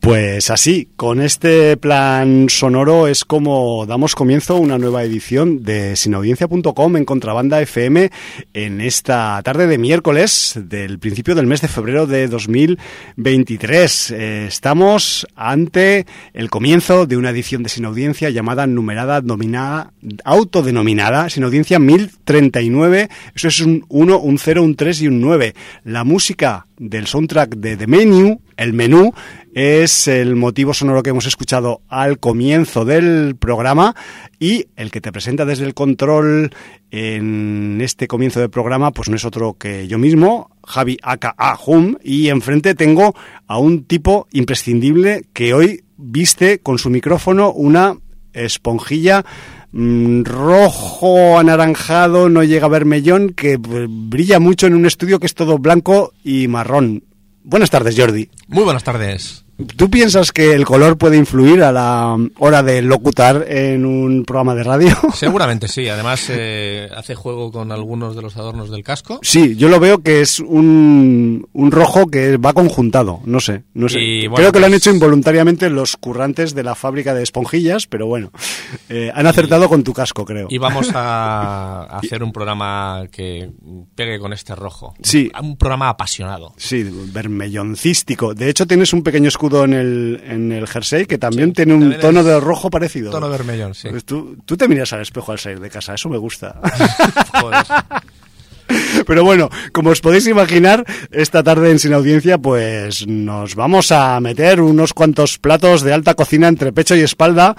Pues así, con este plan sonoro es como damos comienzo a una nueva edición de sinaudiencia.com en Contrabanda FM en esta tarde de miércoles del principio del mes de febrero de 2023. Estamos ante el comienzo de una edición de Sinaudiencia llamada autodenominada Sinaudiencia 1039. Eso es un 1, un 0, un 3 y un 9. La música del soundtrack de The Menu, el menú, es el motivo sonoro que hemos escuchado al comienzo del programa, y el que te presenta desde el control en este comienzo del programa pues no es otro que yo mismo, Javi aka Hum, y enfrente tengo a un tipo imprescindible que hoy viste con su micrófono una esponjilla rojo anaranjado, no llega a vermellón, que brilla mucho en un estudio que es todo blanco y marrón. Buenas tardes, Jordi. Muy buenas tardes. ¿Tú piensas que el color puede influir a la hora de locutar en un programa de radio? Seguramente sí. Además, hace juego con algunos de los adornos del casco. Sí, yo lo veo que es un rojo que va conjuntado. No sé. Y, bueno, creo que lo han hecho involuntariamente los currantes de la fábrica de esponjillas, pero bueno, han acertado con tu casco, creo. Y vamos a hacer un programa que pegue con este rojo. Sí. Un programa apasionado. Sí, vermelloncístico. De hecho, tienes un pequeño escudo en el jersey que también tiene un tono de rojo parecido. Tono vermellón, sí. Pues tú te miras al espejo al salir de casa, eso me gusta. Joder. Pero bueno, como os podéis imaginar, esta tarde en Sin Audiencia pues nos vamos a meter unos cuantos platos de alta cocina entre pecho y espalda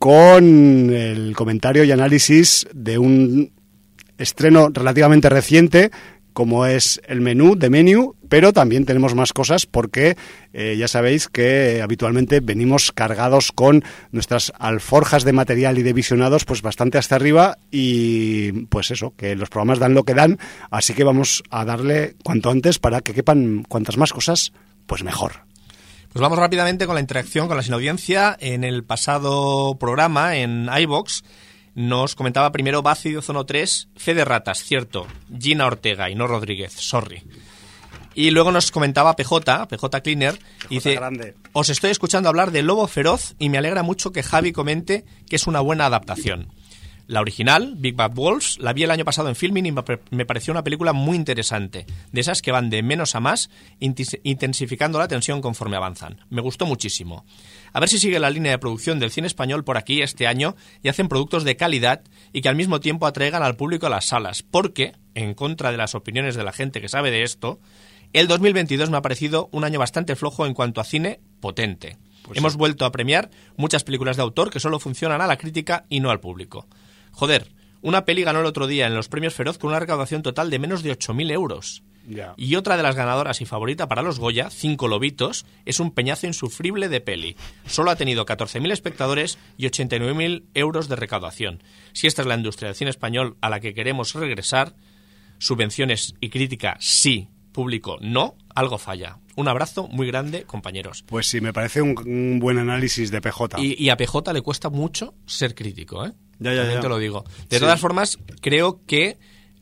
con el comentario y análisis de un estreno relativamente reciente como es el menú de Menu, pero también tenemos más cosas porque ya sabéis que habitualmente venimos cargados con nuestras alforjas de material y de visionados pues bastante hasta arriba, y pues eso, que los programas dan lo que dan, así que vamos a darle cuanto antes para que quepan cuantas más cosas, pues mejor. Pues vamos rápidamente con la interacción con la Sinaudiencia. En el pasado programa, en iVoox, nos comentaba primero Bácido Zono 3, Fe de Ratas, cierto, Gina Ortega y no Rodríguez, sorry. Y luego nos comentaba PJ Cleaner, y dice: grande. Os estoy escuchando hablar de Lobo Feroz y me alegra mucho que Javi comente que es una buena adaptación. La original, Big Bad Wolves, la vi el año pasado en Filmin y me pareció una película muy interesante, de esas que van de menos a más, intensificando la tensión conforme avanzan. Me gustó muchísimo. A ver si sigue la línea de producción del cine español por aquí este año y hacen productos de calidad y que al mismo tiempo atraigan al público a las salas, porque, en contra de las opiniones de la gente que sabe de esto, el 2022 me ha parecido un año bastante flojo en cuanto a cine potente. Pues hemos vuelto a premiar muchas películas de autor que solo funcionan a la crítica y no al público. Joder, una peli ganó el otro día en los premios Feroz con una recaudación total de menos de 8.000 euros. Yeah. Y otra de las ganadoras y favorita para los Goya, Cinco Lobitos, es un peñazo insufrible de peli. Solo ha tenido 14.000 espectadores y 89.000 euros de recaudación. Si esta es la industria del cine español a la que queremos regresar, subvenciones y crítica sí, público no, algo falla. Un abrazo muy grande, compañeros. Pues sí, me parece un buen análisis de PJ. Y a PJ le cuesta mucho ser crítico, ¿eh? Ya. Te lo digo. De todas formas, creo que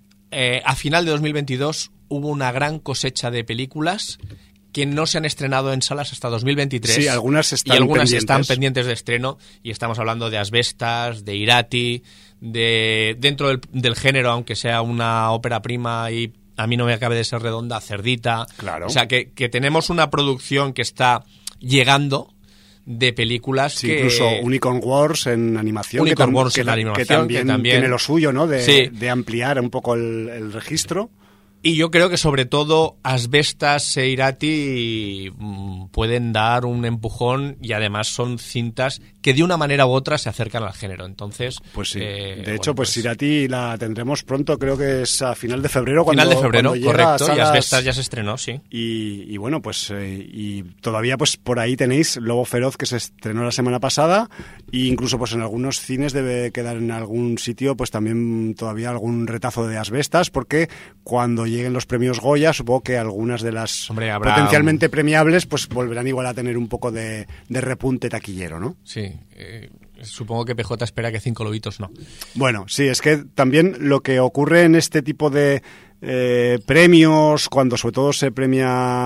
a final de 2022 hubo una gran cosecha de películas que no se han estrenado en salas hasta 2023. Sí, algunas están pendientes de estreno, y estamos hablando de Asbestas, de Irati, de dentro del género, aunque sea una ópera prima y a mí no me acabe de ser redonda, Cerdita. Claro. O sea, que tenemos una producción que está llegando de películas sí, que... Incluso Unicorn Wars en animación, que también tiene lo suyo, ¿no? De ampliar un poco el registro. Y yo creo que sobre todo Asbestas e Irati pueden dar un empujón, y además son cintas que de una manera u otra se acercan al género. Entonces, pues sí. De hecho, pues Irati la tendremos pronto, creo que es a final de febrero. Correcto, y Asbestas ya se estrenó, sí. Y bueno, pues y todavía pues por ahí tenéis Lobo Feroz, que se estrenó la semana pasada, e incluso pues en algunos cines debe quedar en algún sitio pues también todavía algún retazo de Asbestas, porque cuando lleguen los premios Goya, supongo que algunas de las potencialmente premiables pues volverán igual a tener un poco de repunte taquillero, ¿no? Sí, supongo que PJ espera que Cinco Lobitos no. Bueno, sí, es que también lo que ocurre en este tipo de premios, cuando sobre todo se premia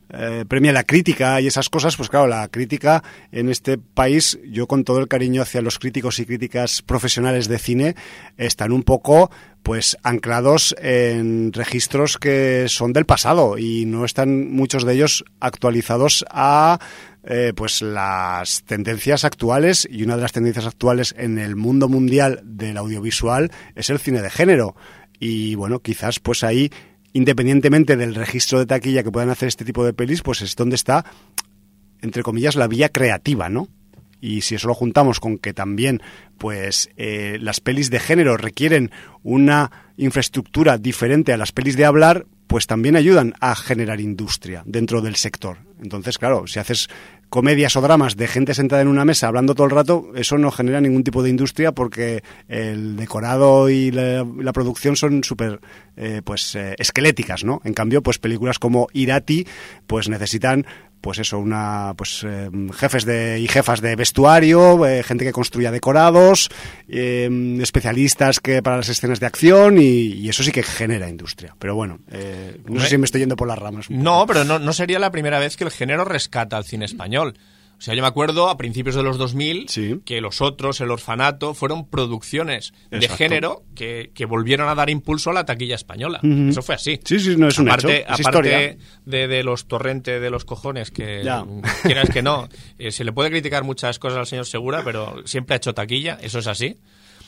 premia la crítica y esas cosas, pues claro, la crítica en este país, yo con todo el cariño hacia los críticos y críticas profesionales de cine, están un poco pues anclados en registros que son del pasado y no están muchos de ellos actualizados a pues las tendencias actuales, y una de las tendencias actuales en el mundo mundial del audiovisual es el cine de género. Y bueno, quizás pues ahí, independientemente del registro de taquilla que puedan hacer este tipo de pelis, pues es donde está, entre comillas, la vía creativa, ¿no? Y si eso lo juntamos con que también pues las pelis de género requieren una infraestructura diferente a las pelis de hablar, pues también ayudan a generar industria dentro del sector. Entonces, claro, si haces comedias o dramas de gente sentada en una mesa hablando todo el rato, eso no genera ningún tipo de industria, porque el decorado y la producción son súper esqueléticas, ¿no? En cambio, pues películas como Irati pues necesitan pues eso, jefes y jefas de vestuario, gente que construya decorados, especialistas que para las escenas de acción, y eso sí que genera industria. Pero bueno, no sé si me estoy yendo por las ramas. No, pero no sería la primera vez que el género rescata al cine español. O sea, yo me acuerdo a principios de los 2000 que Los Otros, El Orfanato, fueron producciones de género que volvieron a dar impulso a la taquilla española. Eso fue así. Sí, no es un hecho. Es aparte de los torrentes de los cojones, que quieras que no, se le puede criticar muchas cosas al señor Segura, pero siempre ha hecho taquilla, eso es así.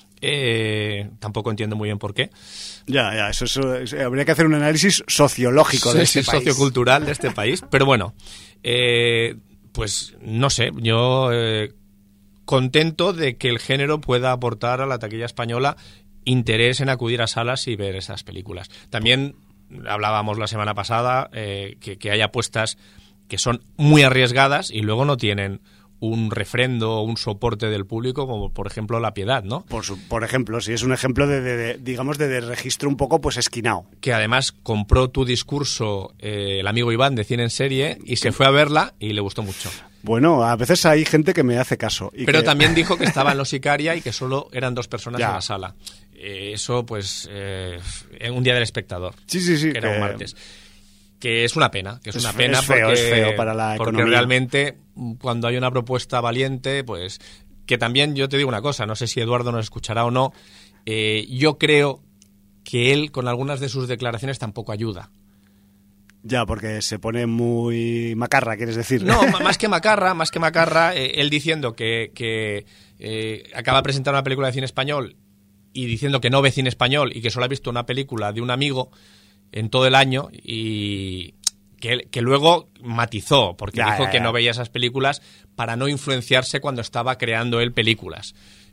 Tampoco entiendo muy bien por qué. Eso habría que hacer un análisis sociológico de este país. Sociocultural de este país. Pero bueno, pues no sé, yo contento de que el género pueda aportar a la taquilla española interés en acudir a salas y ver esas películas. También hablábamos la semana pasada que hay apuestas que son muy arriesgadas y luego no tienen un refrendo o un soporte del público, como por ejemplo La Piedad, ¿no? Por ejemplo, sí, es un ejemplo de registro un poco pues esquinado. Que además compró Tu Discurso el amigo Iván de Cine en Serie y se fue a verla y le gustó mucho. Bueno, a veces hay gente que me hace caso. Pero también dijo que estaba en Los Sicaria y que solo eran 2 personas en la sala. Eso, pues, en un día del espectador. Sí. Que era un martes. Que es una pena, es feo para la economía. Porque realmente cuando hay una propuesta valiente, pues que también yo te digo una cosa, no sé si Eduardo nos escuchará o no, yo creo que él con algunas de sus declaraciones tampoco ayuda. Ya, porque se pone muy macarra, ¿quieres decir? No, más que macarra, él diciendo que acaba de presentar una película de cine español y diciendo que no ve cine español y que solo ha visto una película de un amigo en todo el año, y que luego matizó, porque dijo que no veía esas películas para no influenciarse cuando estaba creando él películas.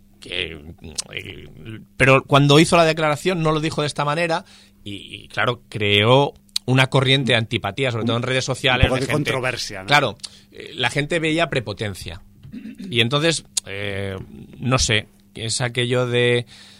Pero cuando hizo la declaración no lo dijo de esta manera y claro, creó una corriente de antipatía, sobre todo en redes sociales. Un poco de controversia, ¿no? Claro, la gente veía prepotencia. Y entonces, no sé, es aquello de...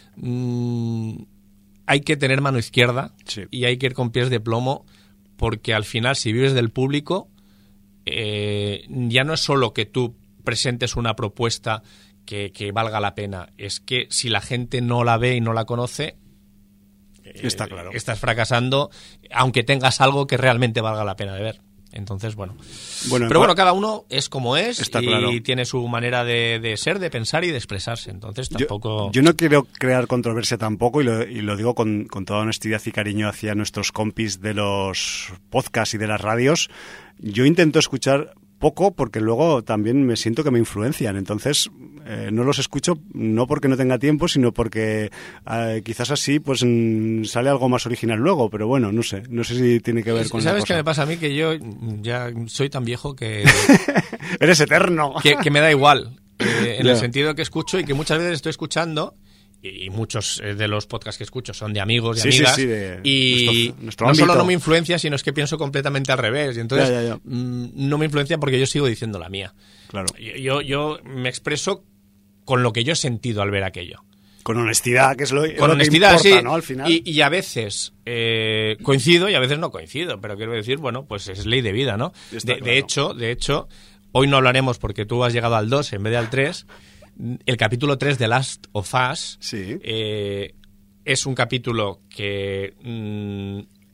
hay que tener mano izquierda y hay que ir con pies de plomo, porque al final, si vives del público, ya no es solo que tú presentes una propuesta que valga la pena, es que si la gente no la ve y no la conoce, está claro, estás fracasando, aunque tengas algo que realmente valga la pena de ver. Entonces, bueno. Pero bueno, cada uno es como es y tiene su manera de ser, de pensar y de expresarse. Entonces tampoco... Yo no quiero crear controversia tampoco, y lo digo con toda honestidad y cariño hacia nuestros compis de los podcasts y de las radios. Yo intento escuchar poco porque luego también me siento que me influencian. Entonces no los escucho, no porque no tenga tiempo, sino porque quizás así pues sale algo más original luego. Pero bueno, no sé si tiene que ver con ¿Sabes la cosa. qué me pasa a mí? Que yo ya soy tan viejo que... Eres eterno. que me da igual, en el sentido que escucho y que muchas veces estoy escuchando, y muchos de los podcasts que escucho son de amigos y amigas, y nuestro no ámbito. solo no me influencia, sino es que pienso completamente al revés, y entonces no me influencia porque yo sigo diciendo la mía. Claro. Yo me expreso con lo que yo he sentido al ver aquello. Con honestidad, que es lo con que honestidad, importa, sí, ¿no? Al final. Y a veces coincido y a veces no coincido, pero quiero decir, bueno, pues es ley de vida, ¿no? De hecho, hoy no hablaremos porque tú has llegado al 2 en vez de al 3. El capítulo 3 de Last of Us es un capítulo que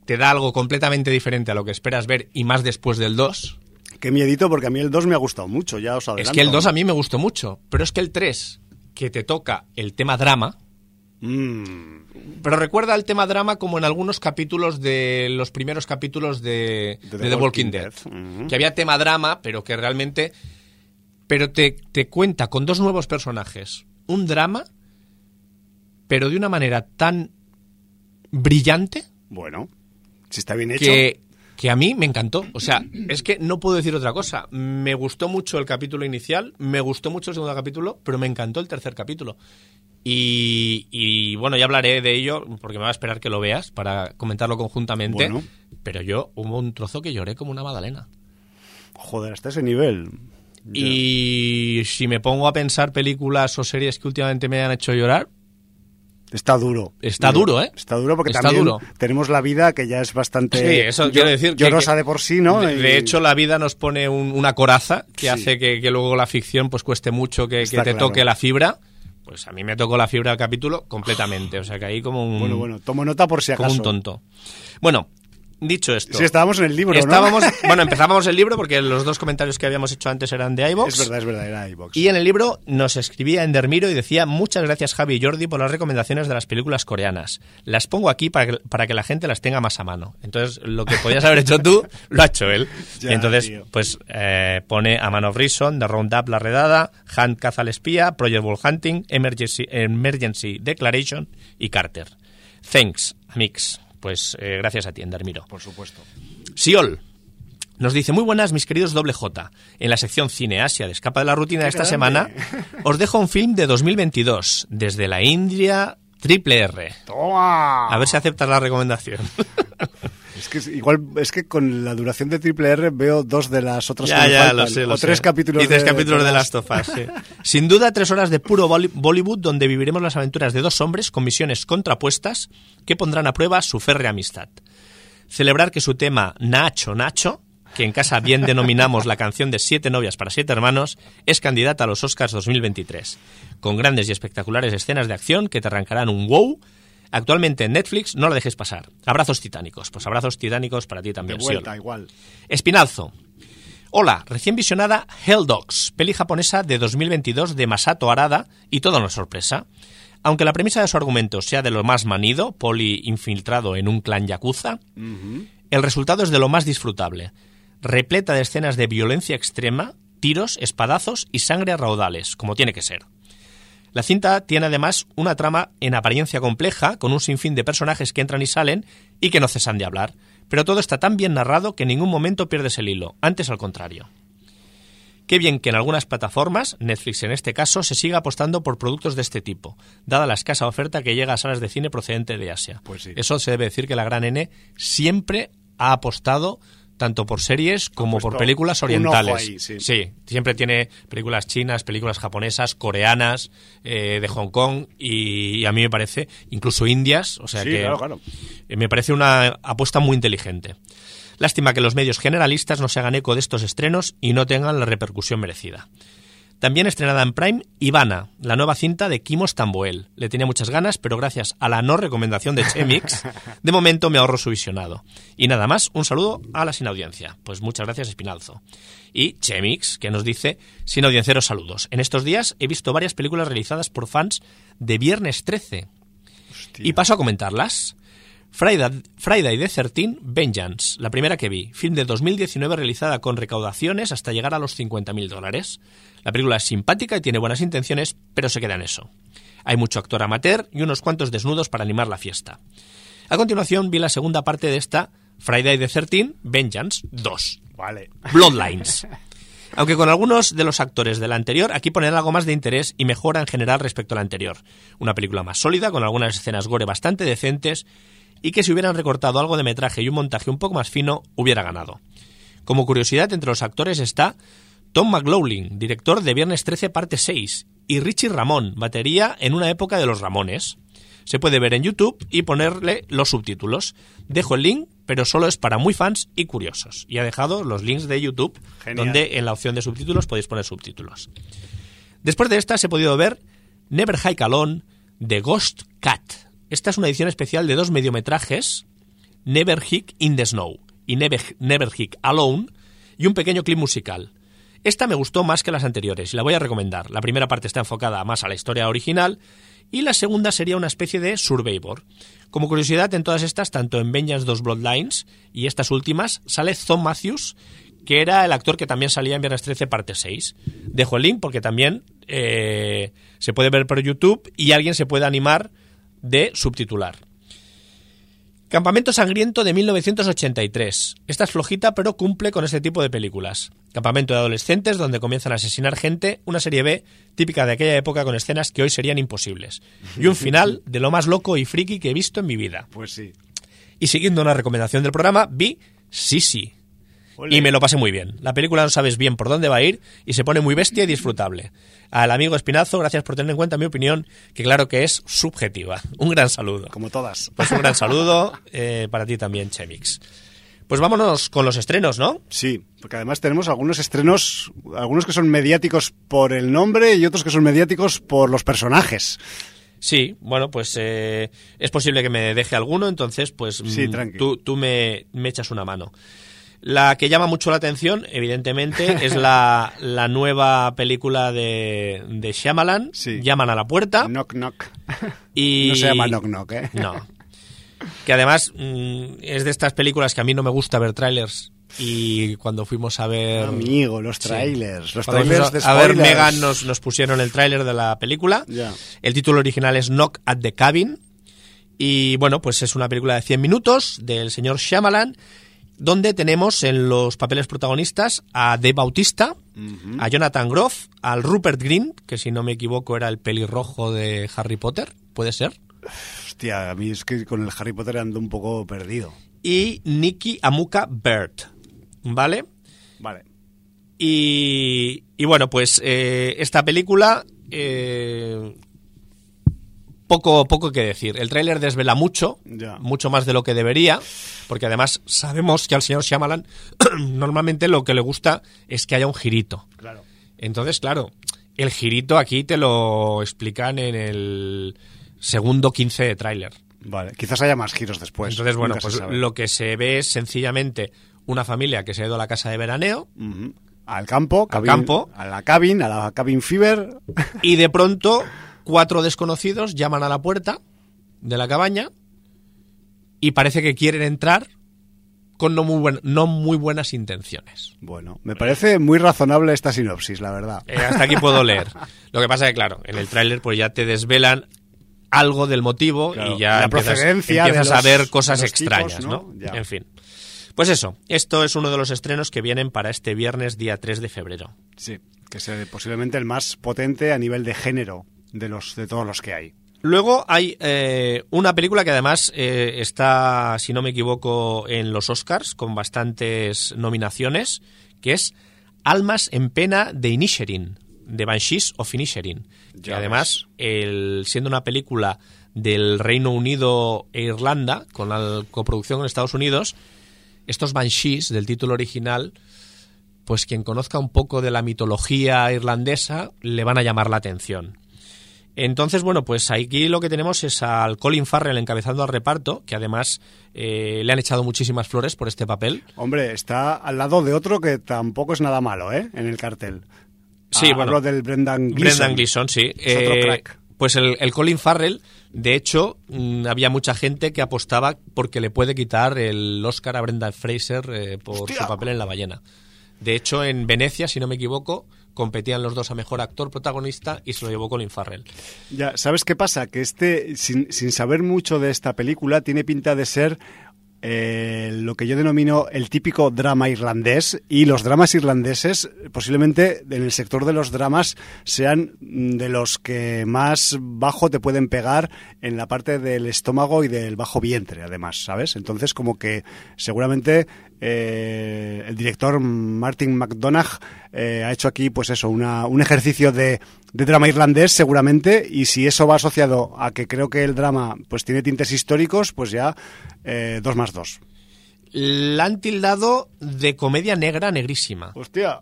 te da algo completamente diferente a lo que esperas ver y más después del 2. Qué miedito, porque a mí el 2 me ha gustado mucho, ya os adelanto. Es que el 2 a mí me gustó mucho, pero es que el 3, que te toca el tema drama... Pero recuerda el tema drama como en algunos capítulos de los primeros capítulos de The Walking Dead. Que había tema drama, pero que realmente... Pero te cuenta con 2 nuevos personajes un drama, pero de una manera tan brillante... Bueno, si está bien hecho... Que a mí me encantó. O sea, es que no puedo decir otra cosa. Me gustó mucho el capítulo inicial, me gustó mucho el segundo capítulo, pero me encantó el tercer capítulo. Y bueno, ya hablaré de ello, porque me va a esperar que lo veas para comentarlo conjuntamente. Bueno. Pero yo hubo un trozo que lloré como una magdalena. Joder, hasta ese nivel. Y si me pongo a pensar películas o series que últimamente me han hecho llorar... Está duro. Está duro, ¿eh? Está duro porque también tenemos La Vida, que ya es bastante... Sí, eso quiero decir. Llorosa de por sí, ¿no? De hecho, La Vida nos pone una coraza que hace que luego la ficción pues cueste mucho que te toque la fibra. Pues a mí me tocó la fibra del capítulo completamente. O sea que ahí como un... Bueno, tomo nota por si acaso. Como un tonto. Bueno... Dicho esto... Sí, estábamos en el libro, ¿no? Bueno, empezábamos el libro porque los 2 comentarios que habíamos hecho antes eran de iVoox. Es verdad, era iVoox. Y en el libro nos escribía Endermiro y decía: muchas gracias Javi y Jordi por las recomendaciones de las películas coreanas. Las pongo aquí para que la gente las tenga más a mano. Entonces, lo que podías haber hecho tú, lo ha hecho él. Ya, y entonces, tío. pues pone A Man of Reason, The Roundup, La Redada, Hunt caza al espía, Project Wolf Hunting, Emergency Declaration y Carter. Thanks, amigos. Pues gracias a ti, Endermiro. Por supuesto. Siol nos dice: muy buenas, mis queridos doble J. En la sección Cine Asia de Escapa de la Rutina de esta semana, os dejo un film de 2022, desde la India, RRR. ¡Toma! A ver si aceptas la recomendación. Es que con la duración de RRR veo 2 de las otras que me faltan. Lo sé. 3 capítulos y 3 capítulos de Last of Us, sí. Sin duda, 3 horas de puro Bollywood donde viviremos las aventuras de 2 hombres con misiones contrapuestas que pondrán a prueba su férrea amistad. Celebrar que su tema Nacho, que en casa bien denominamos la canción de 7 novias para 7 hermanos, es candidata a los Oscars 2023, con grandes y espectaculares escenas de acción que te arrancarán un wow. Actualmente en Netflix, no la dejes pasar. Abrazos titánicos. Pues abrazos titánicos para ti también. De vuelta, igual. Espinalzo. Hola, recién visionada Hell Dogs, peli japonesa de 2022 de Masato Arada, y toda una sorpresa. Aunque la premisa de su argumento sea de lo más manido, Poli infiltrado en un clan yakuza, el resultado es de lo más disfrutable. Repleta de escenas de violencia extrema, tiros, espadazos y sangre a raudales, como tiene que ser. La cinta tiene además una trama en apariencia compleja, con un sinfín de personajes que entran y salen y que no cesan de hablar, pero todo está tan bien narrado que en ningún momento pierdes el hilo, antes al contrario. Qué bien que en algunas plataformas, Netflix en este caso, se siga apostando por productos de este tipo, dada la escasa oferta que llega a salas de cine procedente de Asia. Pues sí. Eso se debe decir que la gran N siempre ha apostado tanto por series como por películas orientales. Ahí, sí. Sí, siempre tiene películas chinas, películas japonesas, coreanas, de Hong Kong y a mí me parece, incluso indias, o sea sí, que claro. Me parece una apuesta muy inteligente. Lástima que los medios generalistas no se hagan eco de estos estrenos y no tengan la repercusión merecida. También estrenada en Prime, Ivana, la nueva cinta de Kimo Stamboel. Le tenía muchas ganas, pero gracias a la no recomendación de Chemix, de momento me ahorro su visionado. Y nada más, un saludo a la sin audiencia. Pues muchas gracias, Espinalzo. Y Chemix, que nos dice: sin audiencieros saludos. En estos días he visto varias películas realizadas por fans de Viernes 13. Hostia. Y paso a comentarlas. Friday the 13 Vengeance, la primera que vi, film de 2019 realizada con recaudaciones hasta llegar a los $50.000. La película es simpática y tiene buenas intenciones, pero se queda en eso. Hay mucho actor amateur y unos cuantos desnudos para animar la fiesta. A continuación vi la segunda parte de esta, Friday the 13 Vengeance 2. Vale. Bloodlines. Aunque con algunos de los actores de la anterior, aquí ponen algo más de interés y mejora en general respecto a la anterior. Una película más sólida, con algunas escenas gore bastante decentes, y que si hubieran recortado algo de metraje y un montaje un poco más fino, hubiera ganado. Como curiosidad, entre los actores está Tom McLaughlin, director de Viernes 13 parte 6, y Richie Ramón, batería en una época de los Ramones. Se puede ver en YouTube y ponerle los subtítulos. Dejo el link, pero solo es para muy fans y curiosos. Y ha dejado los links de YouTube, Genial. Donde en la opción de subtítulos podéis poner subtítulos. Después de esta se ha podido ver Never Hike Alone, de Ghost Cat. Esta es una edición especial de 2 mediometrajes Never Hike in the Snow y Never Hike Alone, y un pequeño clip musical. Esta me gustó más que las anteriores y la voy a recomendar. La primera parte está enfocada más a la historia original y la segunda sería una especie de Survivor. Como curiosidad, en todas estas, tanto en Vengeance 2 Bloodlines y estas últimas, sale Thom Matthews, que era el actor que también salía en Viernes 13 parte 6. Dejo el link porque también se puede ver por YouTube y alguien se puede animar de subtitular. Campamento Sangriento de 1983. Esta es flojita, pero cumple con este tipo de películas. Campamento de adolescentes donde comienzan a asesinar gente, una serie B típica de aquella época con escenas que hoy serían imposibles. Y un final de lo más loco y friki que he visto en mi vida. Pues sí. Y siguiendo una recomendación del programa, vi Sisi. Y me lo pasé muy bien. La película no sabes bien por dónde va a ir y se pone muy bestia y disfrutable. Al amigo Espinazo, gracias por tener en cuenta mi opinión, que claro que es subjetiva. Un gran saludo. Como todas. Pues un gran saludo para ti también, Chemix. Pues vámonos con los estrenos, ¿no? Sí, porque además tenemos algunos estrenos, algunos que son mediáticos por el nombre y otros que son mediáticos por los personajes. Sí, bueno, pues es posible que me deje alguno, entonces pues sí, tú me echas una mano. La que llama mucho la atención, evidentemente, es la nueva película de Shyamalan, sí. Llaman a la puerta. Knock Knock. Y... No se llama Knock Knock, ¿eh? No. Que además es de estas películas que a mí no me gusta ver trailers. Y cuando fuimos a ver... Amigo, los trailers. Sí. Los trailers de spoilers. A ver, Megan nos pusieron el tráiler de la película. Yeah. El título original es Knock at the Cabin. Y bueno, pues es una película de 100 minutos del señor Shyamalan, donde tenemos en los papeles protagonistas a Dave Bautista, a Jonathan Groff, al Rupert Grint, que si no me equivoco era el pelirrojo de Harry Potter, ¿puede ser? Hostia, a mí es que con el Harry Potter ando un poco perdido. Y Nikki Amuka Bird, ¿vale? Vale. Y bueno, pues esta película... Poco que decir. El tráiler desvela mucho, mucho más de lo que debería, porque además sabemos que al señor Shyamalan normalmente lo que le gusta es que haya un girito. Claro. Entonces, claro, el girito aquí te lo explican en el segundo 15 de tráiler. Vale, quizás haya más giros después. Entonces, bueno, pues lo que se ve es sencillamente una familia que se ha ido a la casa de veraneo. Al campo. A la cabin fever. Y de pronto... 4 desconocidos llaman a la puerta de la cabaña y parece que quieren entrar con no muy buenas intenciones. Bueno, me parece muy razonable esta sinopsis, la verdad. Hasta aquí puedo leer. Lo que pasa es que, claro, en el tráiler pues ya te desvelan algo del motivo, claro, y ya empiezas a ver cosas extrañas, tipos, ¿no? En fin. Pues eso, esto es uno de los estrenos que vienen para este viernes día 3 de febrero. Sí, que es posiblemente el más potente a nivel de género de todos los que hay. Luego hay una película que además está, si no me equivoco, en los Oscars con bastantes nominaciones, que es Almas en pena de Inisherin, de Banshees of Inisherin. Que además, siendo una película del Reino Unido e Irlanda, con la coproducción con Estados Unidos, estos Banshees del título original, pues quien conozca un poco de la mitología irlandesa le van a llamar la atención. Entonces, bueno, pues aquí lo que tenemos es al Colin Farrell encabezando al reparto, que además le han echado muchísimas flores por este papel. Hombre, está al lado de otro que tampoco es nada malo, en el cartel. Sí, bueno. Hablo del Brendan Gleeson, sí. Es otro crack. Pues el Colin Farrell, de hecho, había mucha gente que apostaba porque le puede quitar el Oscar a Brendan Fraser por su papel en La ballena. De hecho, en Venecia, si no me equivoco, competían los dos a mejor actor protagonista y se lo llevó Colin Farrell. Ya, ¿sabes qué pasa? Que sin saber mucho de esta película, tiene pinta de ser lo que yo denomino el típico drama irlandés, y los dramas irlandeses posiblemente en el sector de los dramas sean de los que más bajo te pueden pegar en la parte del estómago y del bajo vientre, además, ¿sabes? Entonces como que seguramente el director Martin McDonagh ha hecho aquí pues eso, un ejercicio de drama irlandés seguramente, y si eso va asociado a que creo que el drama pues tiene tintes históricos, pues ya 2 más 2. La han tildado de comedia negra negrísima. ¡Hostia!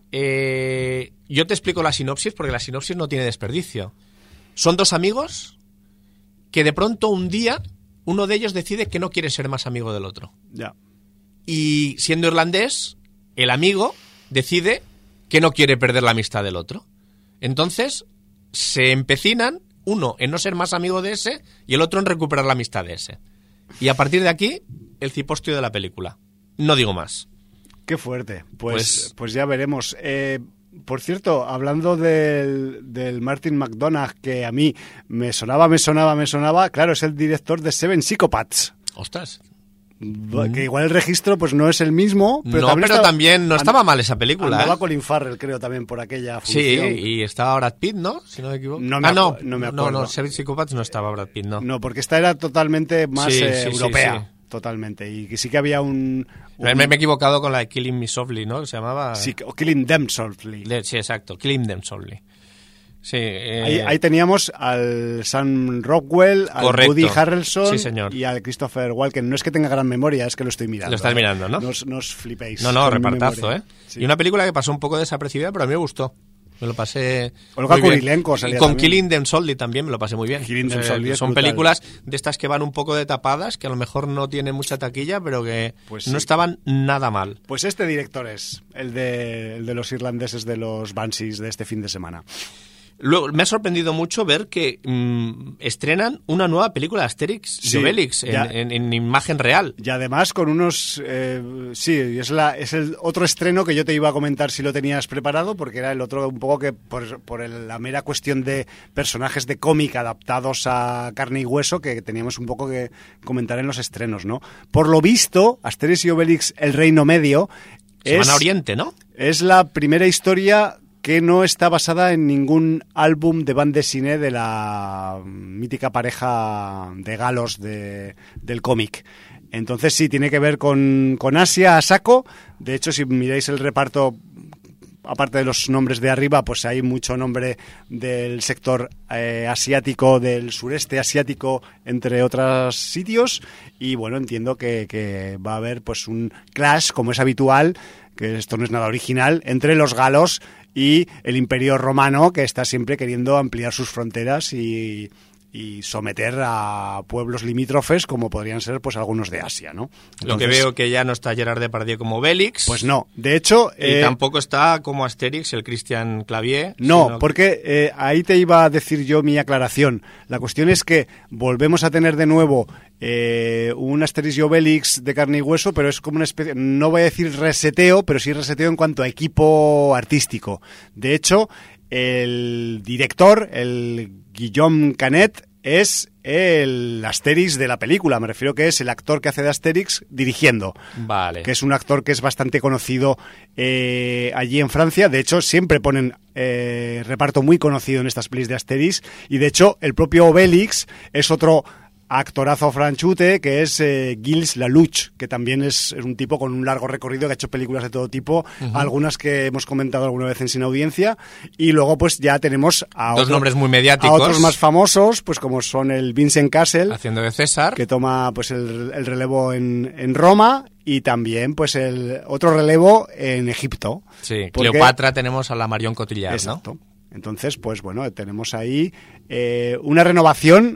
Yo te explico la sinopsis porque la sinopsis no tiene desperdicio. Son 2 amigos que de pronto un día uno de ellos decide que no quiere ser más amigo del otro. Ya. Y siendo irlandés, el amigo decide que no quiere perder la amistad del otro. Entonces, se empecinan, uno en no ser más amigo de ese y el otro en recuperar la amistad de ese. Y a partir de aquí, el cipostio de la película. No digo más. Qué fuerte. Pues ya veremos. Por cierto, hablando del Martin McDonagh, que a mí me sonaba, claro, es el director de Seven Psychopaths. Ostras. Que igual el registro pues no es el mismo, pero también no estaba mal esa película. Andaba Colin Farrell, creo, también por aquella función. Sí, y estaba Brad Pitt, ¿no? Si no me equivoco. No me acuerdo. No, Seven Psychopaths no estaba Brad Pitt, ¿no? No, porque esta era totalmente más europea. Sí. Totalmente. Y que sí que había un... Me he equivocado con la de Killing Me Softly, ¿no? Se llamaba... Sí, o Killing Them Softly. Sí, exacto. Killing Them Softly. Sí, ahí teníamos al Sam Rockwell, al Woody Harrelson, sí, señor, y al Christopher Walken. No es que tenga gran memoria, es que lo estoy mirando. Lo estás mirando, ¿no? No os flipéis. No, repartazo, ¿eh? Sí. Y una película que pasó un poco desapercibida, pero a mí me gustó. Me lo pasé Olga Kurilenko salía con también. Killing Them Softly también me lo pasé muy bien. Son películas de estas que van un poco de tapadas, que a lo mejor no tienen mucha taquilla, pero que no estaban nada mal. Pues este director es el de los irlandeses de los Banshees de este fin de semana. Luego, me ha sorprendido mucho ver que estrenan una nueva película de Asterix y Obelix en imagen real. Y además con unos... es el otro estreno que yo te iba a comentar si lo tenías preparado, porque era el otro un poco que por la mera cuestión de personajes de cómic adaptados a carne y hueso que teníamos un poco que comentar en los estrenos, ¿no? Por lo visto, Asterix y Obelix, El Reino Medio... Se van a Oriente, ¿no? Es la primera historia que no está basada en ningún álbum de bande dessinée de la mítica pareja de galos del cómic. Entonces sí, tiene que ver con Asia a saco. De hecho, si miráis el reparto, aparte de los nombres de arriba, pues hay mucho nombre del sector asiático, del sureste asiático, entre otros sitios. Y bueno, entiendo que va a haber pues un clash, como es habitual, que esto no es nada original, entre los galos y el Imperio Romano, que está siempre queriendo ampliar sus fronteras y someter a pueblos limítrofes como podrían ser pues algunos de Asia, ¿no? Entonces, lo que veo que ya no está Gerard Depardieu como Obelix. Pues no, de hecho... y tampoco está como Asterix el Christian Clavier. No, porque ahí te iba a decir yo mi aclaración. La cuestión es que volvemos a tener de nuevo un Asterix y Obelix de carne y hueso, pero es como una especie, no voy a decir reseteo, pero sí reseteo en cuanto a equipo artístico. De hecho, el director, el Guillaume Canet, es el Asterix de la película. Me refiero que es el actor que hace de Asterix dirigiendo. Vale. Que es un actor que es bastante conocido allí en Francia. De hecho, siempre ponen reparto muy conocido en estas pelis de Asterix. Y de hecho, el propio Obelix es otro actorazo franchute, que es Gilles Lelouch, que también es un tipo con un largo recorrido, que ha hecho películas de todo tipo, algunas que hemos comentado alguna vez en Sin Audiencia, y luego pues ya tenemos a dos nombres muy mediáticos, a otros más famosos, pues como son el Vincent Cassel, haciendo de César, que toma pues el relevo en Roma, y también pues el otro relevo en Egipto. Sí, Cleopatra tenemos a la Marion Cotillard, exacto, ¿no? Entonces, pues bueno, tenemos ahí una renovación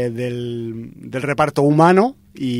del reparto humano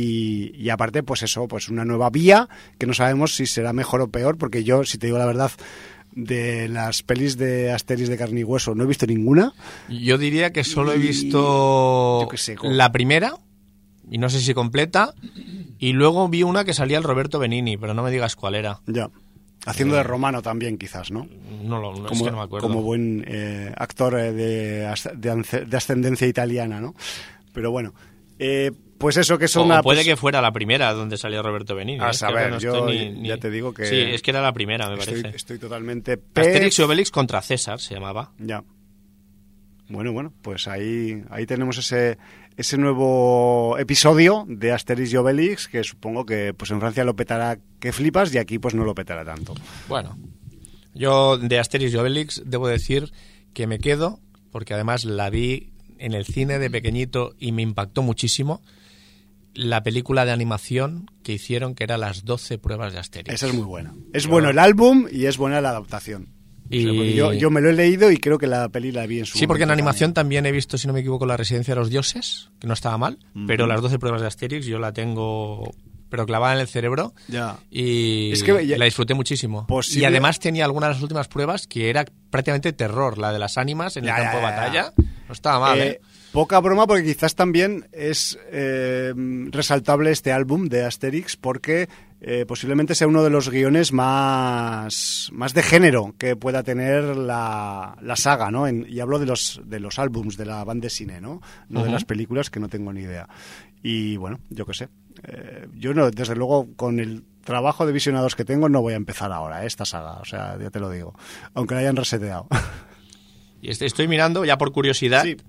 y aparte, pues eso, pues una nueva vía que no sabemos si será mejor o peor, porque yo, si te digo la verdad, de las pelis de Asterix de carne y hueso no he visto ninguna. Yo diría que solo he visto la primera, y no sé si completa, y luego vi una que salía el Roberto Benigni, pero no me digas cuál era. Ya. Haciendo de romano también, quizás, ¿no? Es que no me acuerdo. Como buen actor de ascendencia italiana, ¿no? Pero bueno, pues eso que son... puede que fuera la primera donde salía Roberto Benigni. A saber, yo ya te digo que... Sí, es que era la primera, me parece. Estoy totalmente... Asterix y Obelix contra César se llamaba. Ya. Bueno, pues ahí tenemos ese nuevo episodio de Asterix y Obelix, que supongo que pues en Francia lo petará que flipas y aquí pues no lo petará tanto. Bueno, yo de Asterix y Obelix debo decir que me quedo, porque además la vi en el cine de pequeñito y me impactó muchísimo, la película de animación que hicieron, que era Las 12 pruebas de Asterix. Esa es muy buena. Es bueno el álbum y es buena la adaptación. Y... O sea, yo me lo he leído y creo que la peli la vi en su Sí, porque en momento animación también. también he visto, si no me equivoco, La Residencia de los Dioses, que no estaba mal, pero las 12 pruebas de Asterix yo la tengo, pero clavada en el cerebro, Ya. y Es que la disfruté muchísimo. Posible- Y además tenía algunas de las últimas pruebas que era prácticamente terror, la de las ánimas en el campo de batalla. No estaba mal, ¿eh? Poca broma, porque quizás también es resaltable este álbum de Asterix, porque posiblemente sea uno de los guiones más de género que pueda tener la saga, ¿no? Y hablo de los álbums de la banda de cine, ¿no? No de las películas, que no tengo ni idea. Y bueno, yo qué sé. Yo no, desde luego, con el trabajo de visionados que tengo, no voy a empezar ahora esta saga, o sea, ya te lo digo, aunque la hayan reseteado. Y estoy mirando, ya por curiosidad, Sí.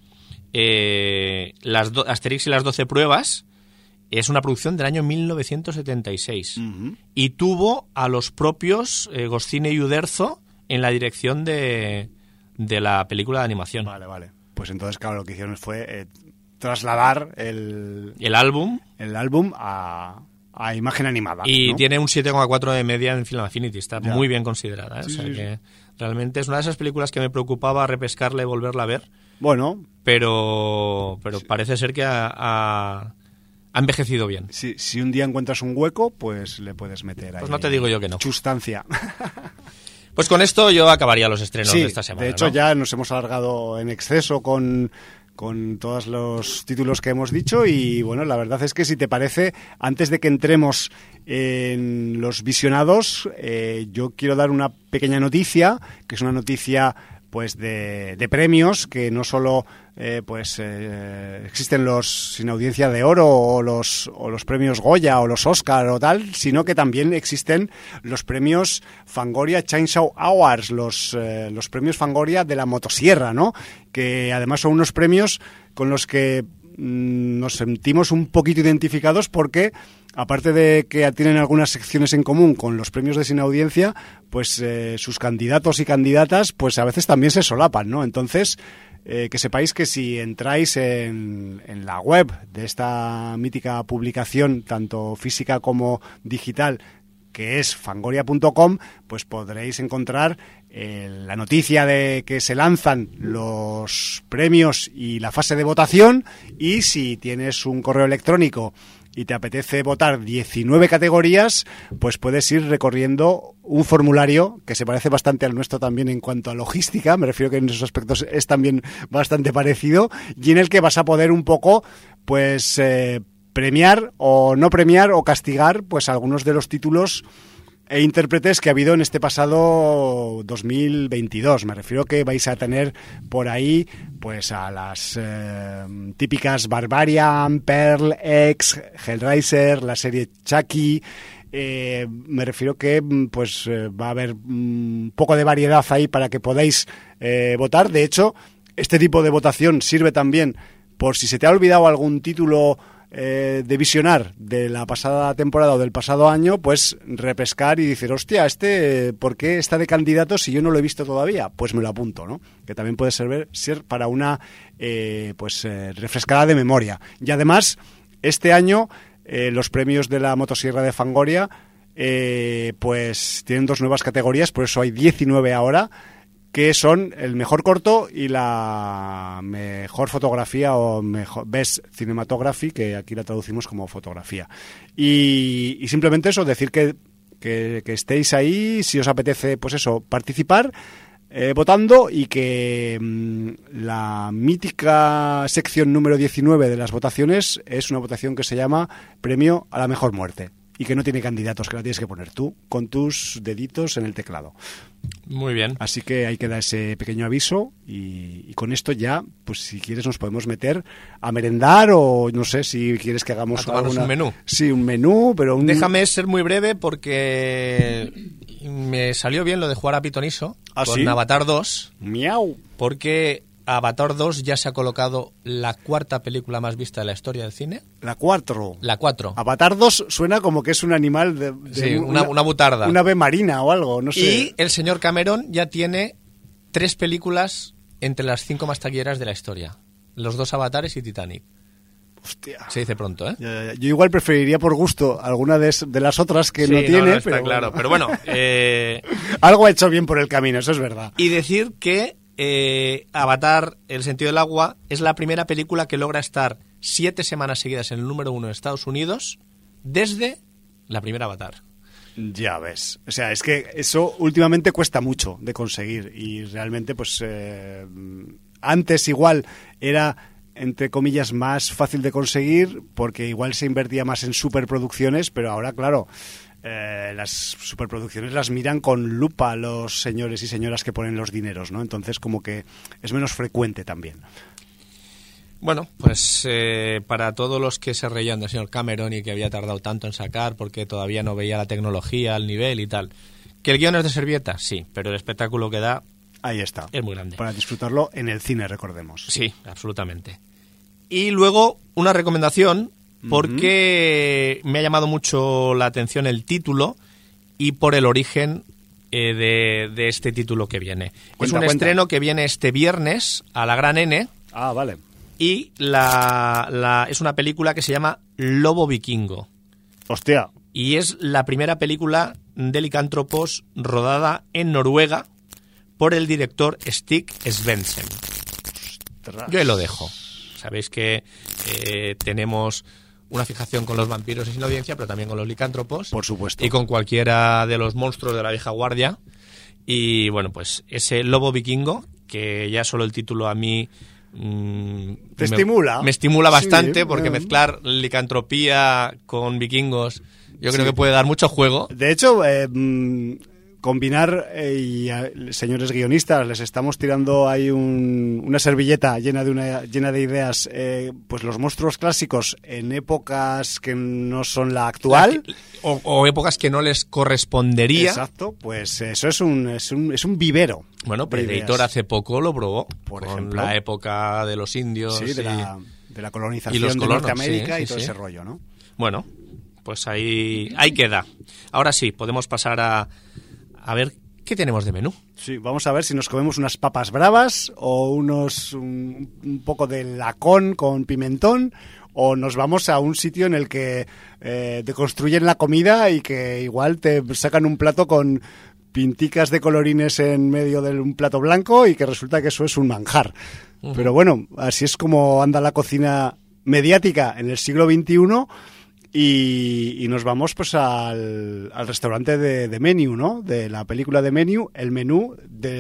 Asterix y las 12 pruebas es una producción del año 1976 y tuvo a los propios Goscinny y Uderzo en la dirección de la película de animación. Vale. Pues entonces, claro, lo que hicieron fue trasladar El álbum, el álbum a imagen animada. y ¿no? tiene un 7,4 de media en Film Affinity. Está Ya. muy bien considerada, ¿eh? Sí, O sea sí, que realmente es una de esas películas que me preocupaba repescarla y volverla a ver, Bueno, pero parece ser que ha envejecido bien. si un día encuentras un hueco, pues le puedes meter ahí. Pues no te digo yo que no. Sustancia. Pues con esto yo acabaría los estrenos de esta semana. de hecho ¿no? ya nos hemos alargado en exceso con todos los títulos que hemos dicho, y bueno, la verdad es que, si te parece, antes de que entremos en los visionados, yo quiero dar una pequeña noticia, que es una noticia pues de premios, que no solo existen los Sin Audiencia de Oro o los premios Goya o los Oscar o tal, sino que también existen los premios Fangoria Chainsaw Awards, los premios Fangoria de la motosierra, ¿no? Que además son unos premios con los que nos sentimos un poquito identificados, porque aparte de que tienen algunas secciones en común con los premios de Sin Audiencia, pues sus candidatos y candidatas pues a veces también se solapan, ¿no? Entonces, que sepáis que si entráis en la web de esta mítica publicación, tanto física como digital, que es fangoria.com, pues podréis encontrar la noticia de que se lanzan los premios y la fase de votación, y si tienes un correo electrónico y te apetece votar 19 categorías, pues puedes ir recorriendo un formulario que se parece bastante al nuestro también en cuanto a logística, me refiero que en esos aspectos es también bastante parecido, y en el que vas a poder un poco pues premiar o no premiar o castigar pues algunos de los títulos e intérpretes que ha habido en este pasado 2022. Me refiero que vais a tener por ahí pues a las típicas Barbarian, Pearl, X, Hellraiser, la serie Chucky. Me refiero que pues va a haber un poco de variedad ahí para que podáis votar. De hecho, este tipo de votación sirve también por si se te ha olvidado algún título de visionar de la pasada temporada o del pasado año, pues repescar y decir, hostia, ¿por qué está de candidato si yo no lo he visto todavía? Pues me lo apunto, ¿no? Que también puede ser para una refrescada de memoria. Y además, este año los premios de la motosierra de Fangoria pues tienen 2 nuevas categorías, por eso hay 19 ahora, que son el mejor corto y la mejor fotografía, o mejor Best Cinematography, que aquí la traducimos como fotografía. Y simplemente eso, decir que estéis ahí, si os apetece, pues eso, participar votando, y que la mítica sección número 19 de las votaciones es una votación que se llama Premio a la Mejor Muerte, y que no tiene candidatos, que la tienes que poner tú con tus deditos en el teclado. Muy bien. Así que ahí queda ese pequeño aviso, y con esto ya, pues si quieres nos podemos meter a merendar, o no sé si quieres que hagamos a tomarnos un menú. Sí, un menú, pero Déjame ser muy breve, porque me salió bien lo de jugar a Pitoniso con ¿sí? Avatar 2, Miau. porque Avatar 2 ya se ha colocado la 4ª película más vista de la historia del cine. La 4. La 4. Avatar 2 suena como que es un animal de Sí, una butarda. Una ave marina o algo, no sé. Y el señor Cameron ya tiene 3 películas entre las 5 más taquilleras de la historia. Los 2 Avatares y Titanic. Hostia. Se dice pronto, ¿eh? Yo igual preferiría por gusto alguna de las otras que sí, no tiene. No, está claro. Pero bueno. Algo ha hecho bien por el camino, eso es verdad. Y decir que Avatar, El sentido del agua, es la primera película que logra estar 7 semanas seguidas en el número 1 de Estados Unidos desde la primera Avatar. Ya ves. O sea, es que eso últimamente cuesta mucho de conseguir y realmente, pues, antes igual era, entre comillas, más fácil de conseguir porque igual se invertía más en superproducciones, pero ahora, claro, las superproducciones las miran con lupa los señores y señoras que ponen los dineros, ¿no? Entonces, como que es menos frecuente también. Bueno, pues para todos los que se reían del señor Cameron y que había tardado tanto en sacar porque todavía no veía la tecnología al nivel y tal. ¿Que el guión es de servieta? Sí, pero el espectáculo que da... Ahí está. Es muy grande. Para disfrutarlo en el cine, recordemos. Sí, absolutamente. Y luego una recomendación, porque me ha llamado mucho la atención el título y por el origen de este título que viene. Es un estreno que viene este viernes a la Gran N. Ah, vale. Y es una película que se llama Lobo Vikingo. Hostia. Y es la primera película de licántropos rodada en Noruega por el director Stig Svendsen. Ostras. Yo ahí lo dejo. Sabéis que tenemos una fijación con los vampiros y sin audiencia, pero también con los licántropos. Por supuesto. Y con cualquiera de los monstruos de la vieja guardia. Y bueno, pues ese Lobo Vikingo, que ya solo el título a mí... ¿Te estimula? Me estimula bastante, sí, porque mezclar licantropía con vikingos yo creo que puede dar mucho juego. De hecho, combinar, señores guionistas, les estamos tirando ahí una servilleta llena de ideas, pues los monstruos clásicos en épocas que no son la actual. O épocas que no les correspondería. Exacto, pues eso es un vivero. Bueno, Predator hace poco lo probó, por con ejemplo, la época de los indios. Sí, de la colonización y los colonos, de Norteamérica sí, y todo sí. ese rollo, ¿no? Bueno, pues ahí queda. Ahora sí, podemos pasar a ver qué tenemos de menú. Sí, vamos a ver si nos comemos unas papas bravas o un poco de lacón con pimentón, o nos vamos a un sitio en el que deconstruyen la comida y que igual te sacan un plato con pinticas de colorines en medio de un plato blanco y que resulta que eso es un manjar. Uh-huh. Pero bueno, así es como anda la cocina mediática en el siglo XXI. Y nos vamos pues al restaurante de Menu, ¿no? De la película de Menu, el menú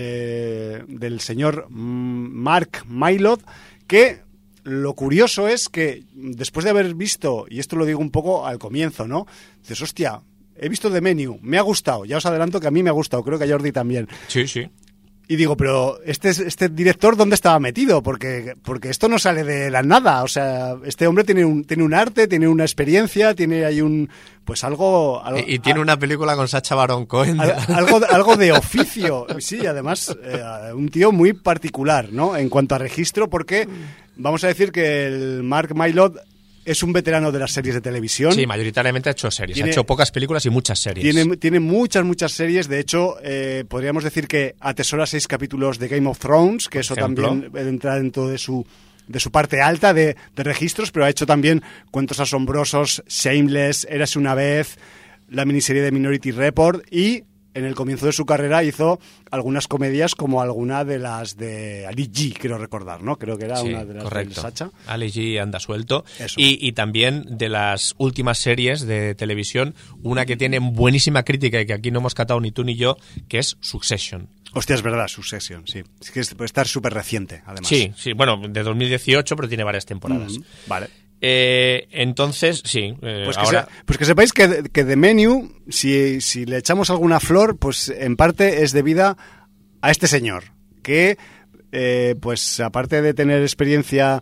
del señor Mark Mylod, que lo curioso es que después de haber visto, y esto lo digo un poco al comienzo, ¿no? Dices, hostia, he visto The Menu, me ha gustado, ya os adelanto que a mí me ha gustado, creo que a Jordi también. Sí, sí. Y digo, pero este director, ¿dónde estaba metido? Porque esto no sale de la nada. O sea, este hombre tiene un arte, tiene una experiencia, tiene ahí algo... Y tiene una película con Sacha Baron Cohen. Algo de oficio. Sí, además, un tío muy particular, ¿no? En cuanto a registro, porque vamos a decir que el Mark Mylod es un veterano de las series de televisión. Sí, mayoritariamente ha hecho series. Ha hecho pocas películas y muchas series. Tiene muchas series. De hecho, podríamos decir que atesora 6 capítulos de Game of Thrones, que eso también entra dentro de su parte alta de registros, pero ha hecho también Cuentos Asombrosos, Shameless, Érase una vez, la miniserie de Minority Report, y en el comienzo de su carrera hizo algunas comedias como alguna de las de Ali G, quiero recordar, ¿no? Creo que era una de las de Sacha. Ali G anda suelto. Y también de las últimas series de televisión, una que tiene buenísima crítica y que aquí no hemos catado ni tú ni yo, que es Succession. Hostia, es verdad, Succession, sí. Es que puede estar súper reciente, además. Sí, bueno, de 2018, pero tiene varias temporadas. Vale. Entonces, sí. Pues que sepáis que The Menu, si le echamos alguna flor, pues en parte es debida a este señor, que pues aparte de tener experiencia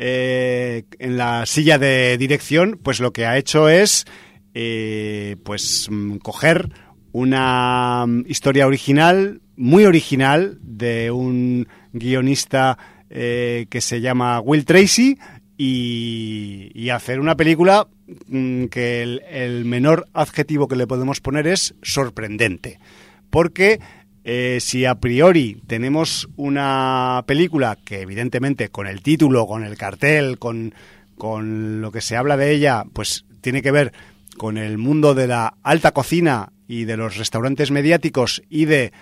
en la silla de dirección, pues lo que ha hecho es pues coger una historia original, muy original, de un guionista que se llama Will Tracy, y hacer una película que el menor adjetivo que le podemos poner es sorprendente. Porque si a priori tenemos una película que evidentemente con el título, con el cartel, con con lo que se habla de ella, pues tiene que ver con el mundo de la alta cocina y de los restaurantes mediáticos y de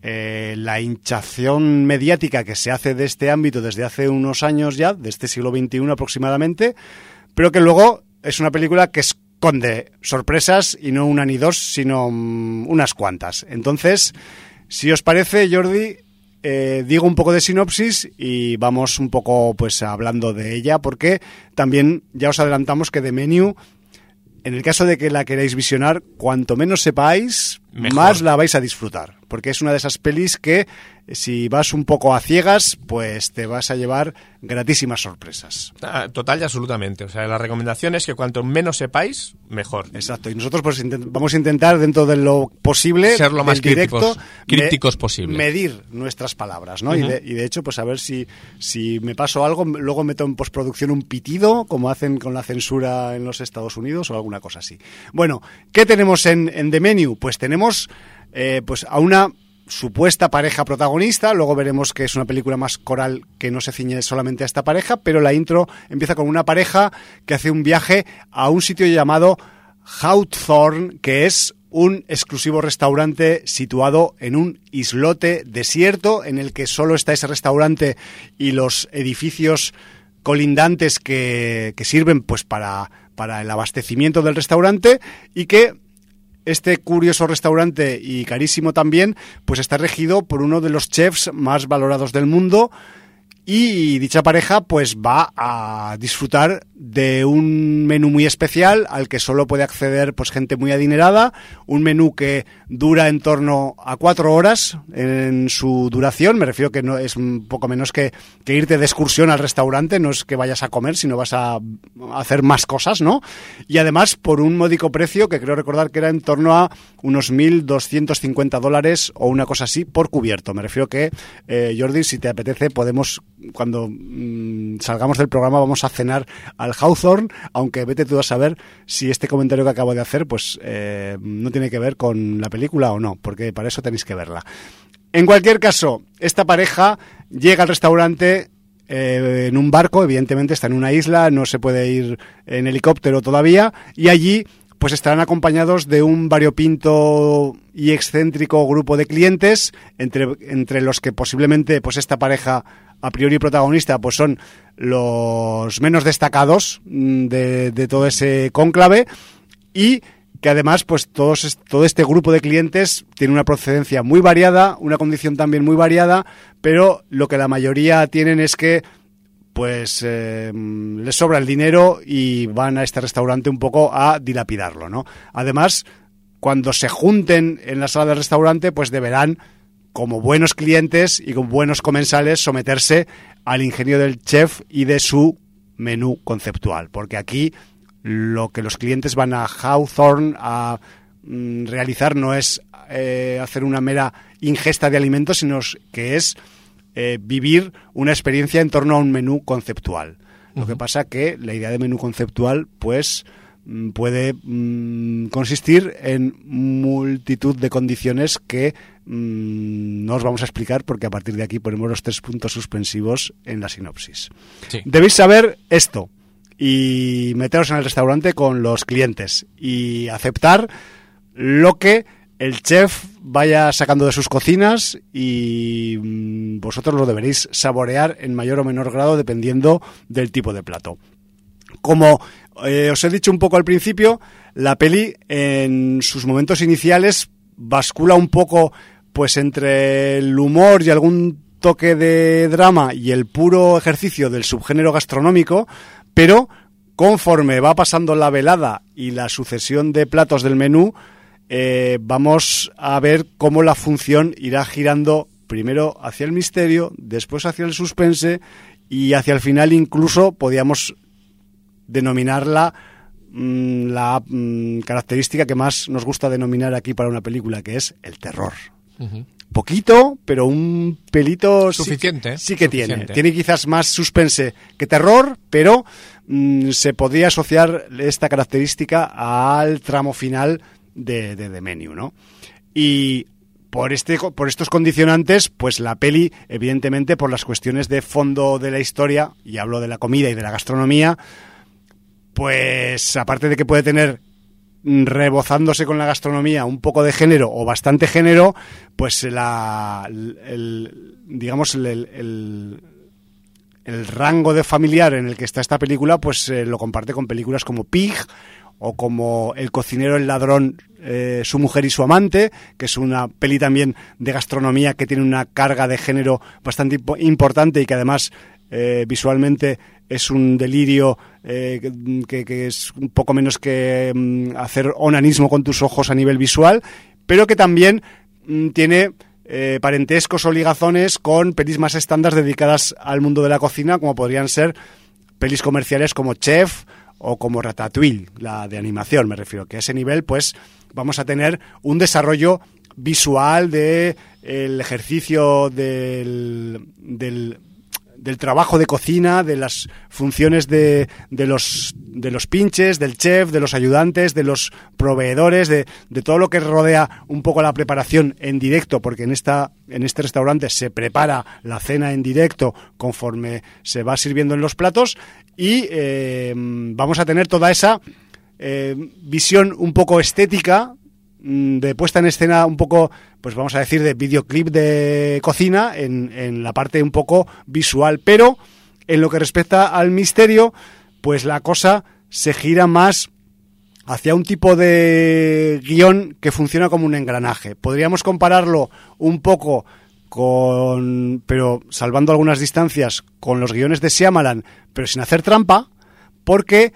la hinchación mediática que se hace de este ámbito desde hace unos años ya, de este siglo XXI aproximadamente, pero que luego es una película que esconde sorpresas y no una ni dos, sino unas cuantas. Entonces, si os parece, Jordi, digo un poco de sinopsis y vamos un poco pues hablando de ella, porque también ya os adelantamos que The Menu, en el caso de que la queráis visionar, cuanto menos sepáis, mejor. Más la vais a disfrutar, porque es una de esas pelis que si vas un poco a ciegas, pues te vas a llevar gratísimas sorpresas. Total y absolutamente. O sea, la recomendación es que cuanto menos sepáis, mejor. Exacto. Y nosotros pues vamos a intentar, dentro de lo posible, ser lo más crípticos posible, medir nuestras palabras, ¿no? Uh-huh. Y de hecho, pues a ver si me paso algo, luego meto en postproducción un pitido, como hacen con la censura en los Estados Unidos o alguna cosa así. Bueno, ¿qué tenemos en The Menu? Pues tenemos pues a una supuesta pareja protagonista, luego veremos que es una película más coral que no se ciñe solamente a esta pareja, pero la intro empieza con una pareja que hace un viaje a un sitio llamado Hawthorne, que es un exclusivo restaurante situado en un islote desierto en el que solo está ese restaurante y los edificios colindantes que sirven pues para el abastecimiento del restaurante, y que este curioso restaurante, y carísimo también, pues está regido por uno de los chefs más valorados del mundo, y dicha pareja pues va a disfrutar de un menú muy especial al que solo puede acceder pues gente muy adinerada, un menú que dura en torno a 4 horas en su duración. Me refiero que no es un poco menos que irte de excursión al restaurante, no es que vayas a comer, sino vas a hacer más cosas, ¿no? Y además por un módico precio que creo recordar que era en torno a unos $1,250 o una cosa así por cubierto. Me refiero que, Jordi, si te apetece, podemos, cuando salgamos del programa, vamos a cenar al Hawthorne, aunque vete tú a saber si este comentario que acabo de hacer pues no tiene que ver con la película o no, porque para eso tenéis que verla. En cualquier caso, esta pareja llega al restaurante en un barco, evidentemente está en una isla, no se puede ir en helicóptero todavía, y allí pues estarán acompañados de un variopinto y excéntrico grupo de clientes, entre los que posiblemente pues esta pareja a priori protagonista pues son los menos destacados de todo ese cónclave, y que además pues todo este grupo de clientes tiene una procedencia muy variada, una condición también muy variada, pero lo que la mayoría tienen es que pues les sobra el dinero y van a este restaurante un poco a dilapidarlo, ¿no? Además, cuando se junten en la sala del restaurante, pues deberán, como buenos clientes y como buenos comensales, someterse al ingenio del chef y de su menú conceptual, porque aquí lo que los clientes van a Hawthorne a realizar no es hacer una mera ingesta de alimentos, sino que es vivir una experiencia en torno a un menú conceptual. Uh-huh. Lo que pasa que la idea de menú conceptual pues puede consistir en multitud de condiciones que no os vamos a explicar, porque a partir de aquí ponemos los 3 puntos suspensivos en la sinopsis. Sí. Debéis saber esto y meteros en el restaurante con los clientes y aceptar lo que el chef vaya sacando de sus cocinas, y vosotros lo deberéis saborear en mayor o menor grado dependiendo del tipo de plato. Como os he dicho un poco al principio, la peli en sus momentos iniciales bascula un poco pues entre el humor y algún toque de drama y el puro ejercicio del subgénero gastronómico, pero conforme va pasando la velada y la sucesión de platos del menú, vamos a ver cómo la función irá girando primero hacia el misterio, después hacia el suspense, y hacia el final incluso podíamos denominarla la característica que más nos gusta denominar aquí para una película, que es el terror. Uh-huh. Poquito, pero un pelito suficiente, sí que tiene. Tiene quizás más suspense que terror, pero se podría asociar esta característica al tramo final de The Menu, ¿no? Y por estos condicionantes, pues la peli, evidentemente, por las cuestiones de fondo de la historia, y hablo de la comida y de la gastronomía, pues aparte de que puede tener, rebozándose con la gastronomía, un poco de género o bastante género, pues el rango de familiar en el que está esta película, pues lo comparte con películas como Pig o como El cocinero, el ladrón, su mujer y su amante, que es una peli también de gastronomía que tiene una carga de género bastante importante y que además visualmente es un delirio que es un poco menos que hacer onanismo con tus ojos a nivel visual, pero que también tiene parentescos o ligazones con pelis más estándar dedicadas al mundo de la cocina, como podrían ser pelis comerciales como Chef o como Ratatouille, la de animación, me refiero, que a ese nivel pues vamos a tener un desarrollo visual de el ejercicio del trabajo de cocina, de las funciones de los pinches, del chef, de los ayudantes, de los proveedores, de todo lo que rodea un poco la preparación en directo, porque en este restaurante se prepara la cena en directo conforme se va sirviendo en los platos, y vamos a tener toda esa visión un poco estética, de puesta en escena un poco, pues vamos a decir, de videoclip de cocina en la parte un poco visual, pero en lo que respecta al misterio, pues la cosa se gira más hacia un tipo de guión que funciona como un engranaje. Podríamos compararlo un poco pero salvando algunas distancias, con los guiones de Shyamalan, pero sin hacer trampa, porque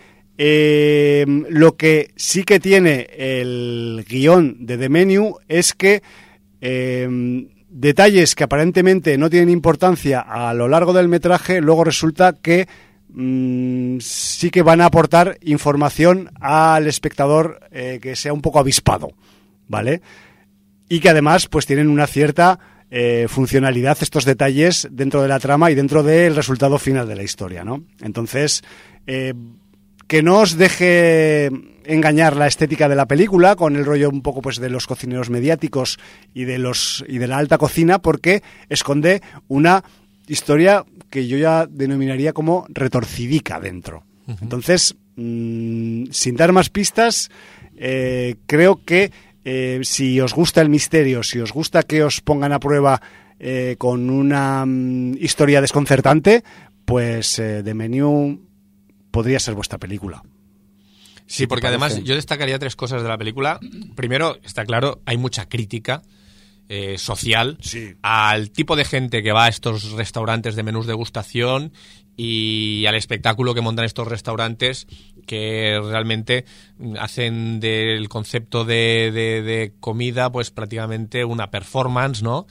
lo que sí que tiene el guión de The Menu es que detalles que aparentemente no tienen importancia a lo largo del metraje, luego resulta que sí que van a aportar información al espectador que sea un poco avispado, ¿vale? Y que además pues tienen una cierta funcionalidad estos detalles dentro de la trama y dentro del resultado final de la historia, ¿no? Entonces, que no os deje engañar la estética de la película con el rollo un poco pues de los cocineros mediáticos y de la alta cocina, porque esconde una historia que yo ya denominaría como retorcidica dentro. Uh-huh. Entonces, sin dar más pistas, creo que si os gusta el misterio, si os gusta que os pongan a prueba con una historia desconcertante, pues The Menu podría ser vuestra película. Sí, porque además yo destacaría 3 cosas de la película. Primero, está claro, hay mucha crítica social al tipo de gente que va a estos restaurantes de menús degustación y al espectáculo que montan estos restaurantes, que realmente hacen del concepto de comida pues prácticamente una performance, ¿no?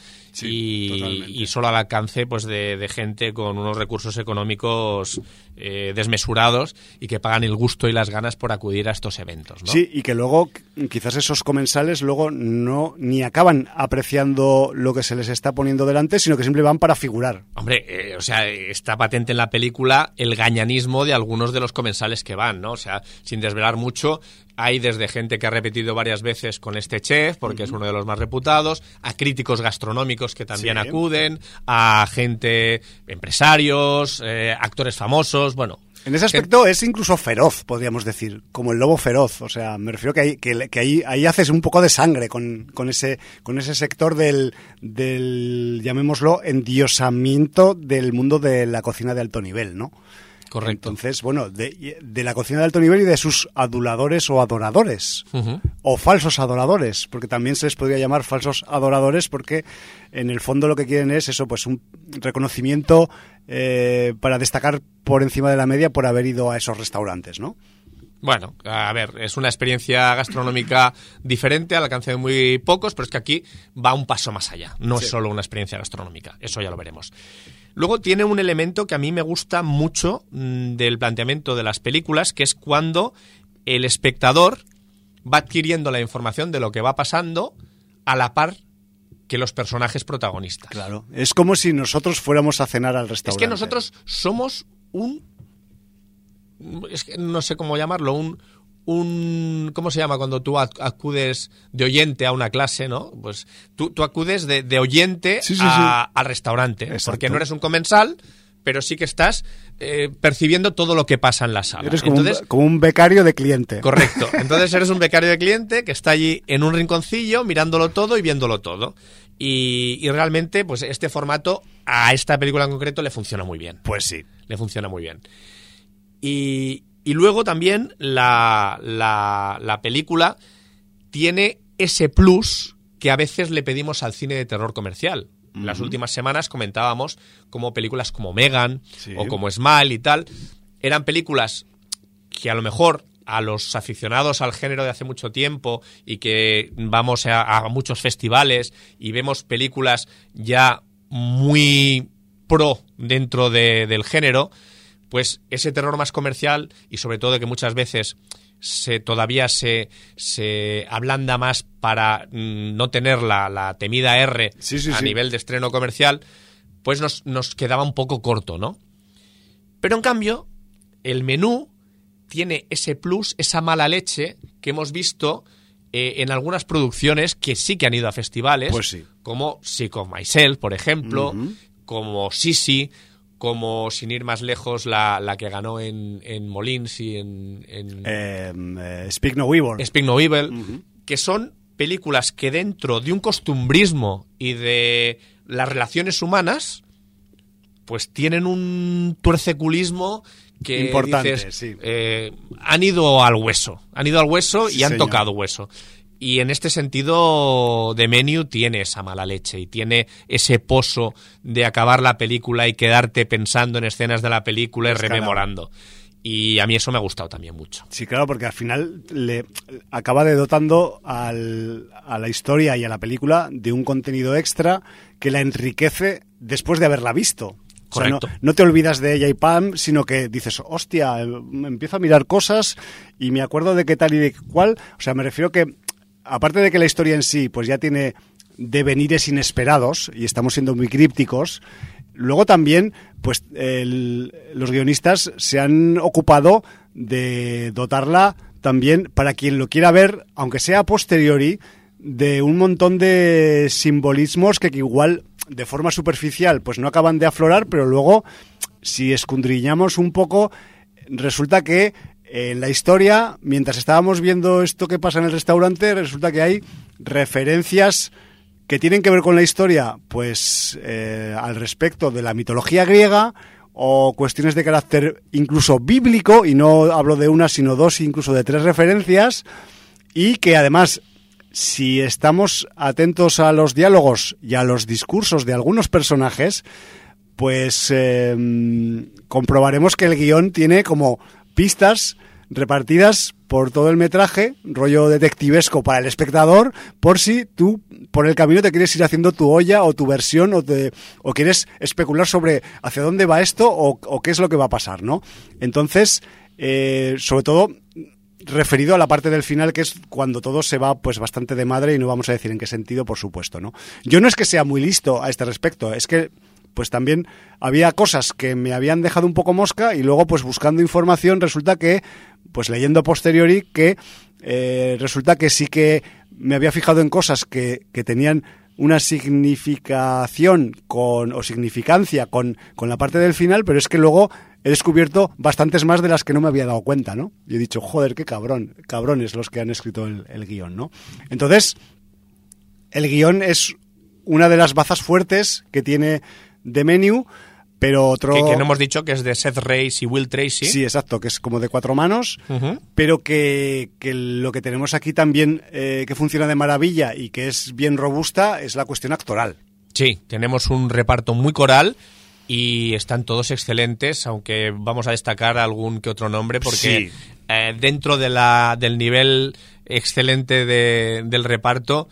Sí, y solo al alcance pues de gente con unos recursos económicos desmesurados y que pagan el gusto y las ganas por acudir a estos eventos, ¿no? Sí, y que luego quizás esos comensales luego ni acaban apreciando lo que se les está poniendo delante, sino que siempre van para figurar. Hombre, o sea, está patente en la película el gañanismo de algunos de los comensales que van, ¿no? O sea, sin desvelar mucho, hay desde gente que ha repetido varias veces con este chef, porque es uno de los más reputados, a críticos gastronómicos que también acuden, a gente, empresarios, actores famosos, bueno. En ese aspecto es incluso feroz, podríamos decir, como el lobo feroz. O sea, me refiero que ahí haces un poco de sangre con ese sector del llamémoslo, endiosamiento del mundo de la cocina de alto nivel, ¿no? Correcto. Entonces, bueno, de la cocina de alto nivel y de sus aduladores o adoradores, o falsos adoradores, porque también se les podría llamar falsos adoradores, porque en el fondo lo que quieren es eso, pues un reconocimiento para destacar por encima de la media por haber ido a esos restaurantes, ¿no? Bueno, a ver, es una experiencia gastronómica diferente, al alcance de muy pocos, pero es que aquí va un paso más allá. No es solo una experiencia gastronómica, eso ya lo veremos. Luego tiene un elemento que a mí me gusta mucho del planteamiento de las películas, que es cuando el espectador va adquiriendo la información de lo que va pasando a la par que los personajes protagonistas. Claro, es como si nosotros fuéramos a cenar al restaurante. Es que nosotros somos es que no sé cómo llamarlo, ¿cómo se llama cuando tú acudes de oyente a una clase, ¿no? Pues tú acudes de oyente al restaurante. Exacto. Porque no eres un comensal, pero sí que estás percibiendo todo lo que pasa en la sala. Eres como un becario de cliente. Correcto. Entonces eres un becario de cliente que está allí en un rinconcillo mirándolo todo y viéndolo todo. Y realmente, pues este formato a esta película en concreto le funciona muy bien. Pues sí. Le funciona muy bien. Y luego también la película tiene ese plus que a veces le pedimos al cine de terror comercial. En las últimas semanas comentábamos como películas como Megan o como Smile y tal, eran películas que a lo mejor a los aficionados al género de hace mucho tiempo y que vamos a muchos festivales y vemos películas ya muy pro dentro del género, pues ese terror más comercial y sobre todo que muchas veces todavía se ablanda más para no tener la temida R a nivel de estreno comercial, pues nos quedaba un poco corto, ¿no? Pero en cambio, el menú tiene ese plus, esa mala leche que hemos visto en algunas producciones que sí que han ido a festivales, pues sí, como Sick of Myself, por ejemplo, como Sisi, como, sin ir más lejos, la que ganó en Molins y en Speak No Evil. Speak No Evil, que son películas que dentro de un costumbrismo y de las relaciones humanas, pues tienen un tuerceculismo que importante, dices, sí. Han ido al hueso Sí, y han señor. tocado hueso. Y en este sentido, The Menu tiene esa mala leche y tiene ese pozo de acabar la película y quedarte pensando en escenas de la película y rememorando. Y a mí eso me ha gustado también mucho. Sí, claro, porque al final le acaba dotando a la historia y a la película de un contenido extra que la enriquece después de haberla visto. Correcto. O sea, no te olvidas de ella y pam, sino que dices, hostia, empiezo a mirar cosas y me acuerdo de qué tal y de cuál. O sea, me refiero que, aparte de que la historia en sí pues ya tiene devenires inesperados y estamos siendo muy crípticos, luego también pues los guionistas se han ocupado de dotarla también, para quien lo quiera ver, aunque sea a posteriori, de un montón de simbolismos que igual de forma superficial pues no acaban de aflorar, pero luego si escudriñamos un poco resulta que en la historia, mientras estábamos viendo esto que pasa en el restaurante, resulta que hay referencias que tienen que ver con la historia, pues al respecto de la mitología griega o cuestiones de carácter incluso bíblico, y no hablo de una sino dos, incluso de tres referencias, y que además, si estamos atentos a los diálogos y a los discursos de algunos personajes, pues comprobaremos que el guión tiene como pistas repartidas por todo el metraje, rollo detectivesco para el espectador, por si tú por el camino te quieres ir haciendo tu olla o tu versión o quieres especular sobre hacia dónde va esto o qué es lo que va a pasar, ¿no? Entonces, sobre todo referido a la parte del final, que es cuando todo se va pues bastante de madre, y no vamos a decir en qué sentido, por supuesto, ¿no? Yo no es que sea muy listo a este respecto, es que pues también había cosas que me habían dejado un poco mosca, y luego pues buscando información resulta que, pues leyendo a posteriori, que resulta que sí que me había fijado en cosas que tenían una significación o significancia con la parte del final, pero es que luego he descubierto bastantes más de las que no me había dado cuenta, ¿no? Y he dicho, joder, qué cabrones los que han escrito el guión, ¿no? Entonces, el guión es una de las bazas fuertes que tiene The Menu, pero otro... Que no hemos dicho que es de Seth Reiss y Will Tracy. Sí, exacto, que es como de 4 manos, pero que lo que tenemos aquí también que funciona de maravilla y que es bien robusta es la cuestión actoral. Sí, tenemos un reparto muy coral y están todos excelentes, aunque vamos a destacar algún que otro nombre, porque dentro del nivel excelente del reparto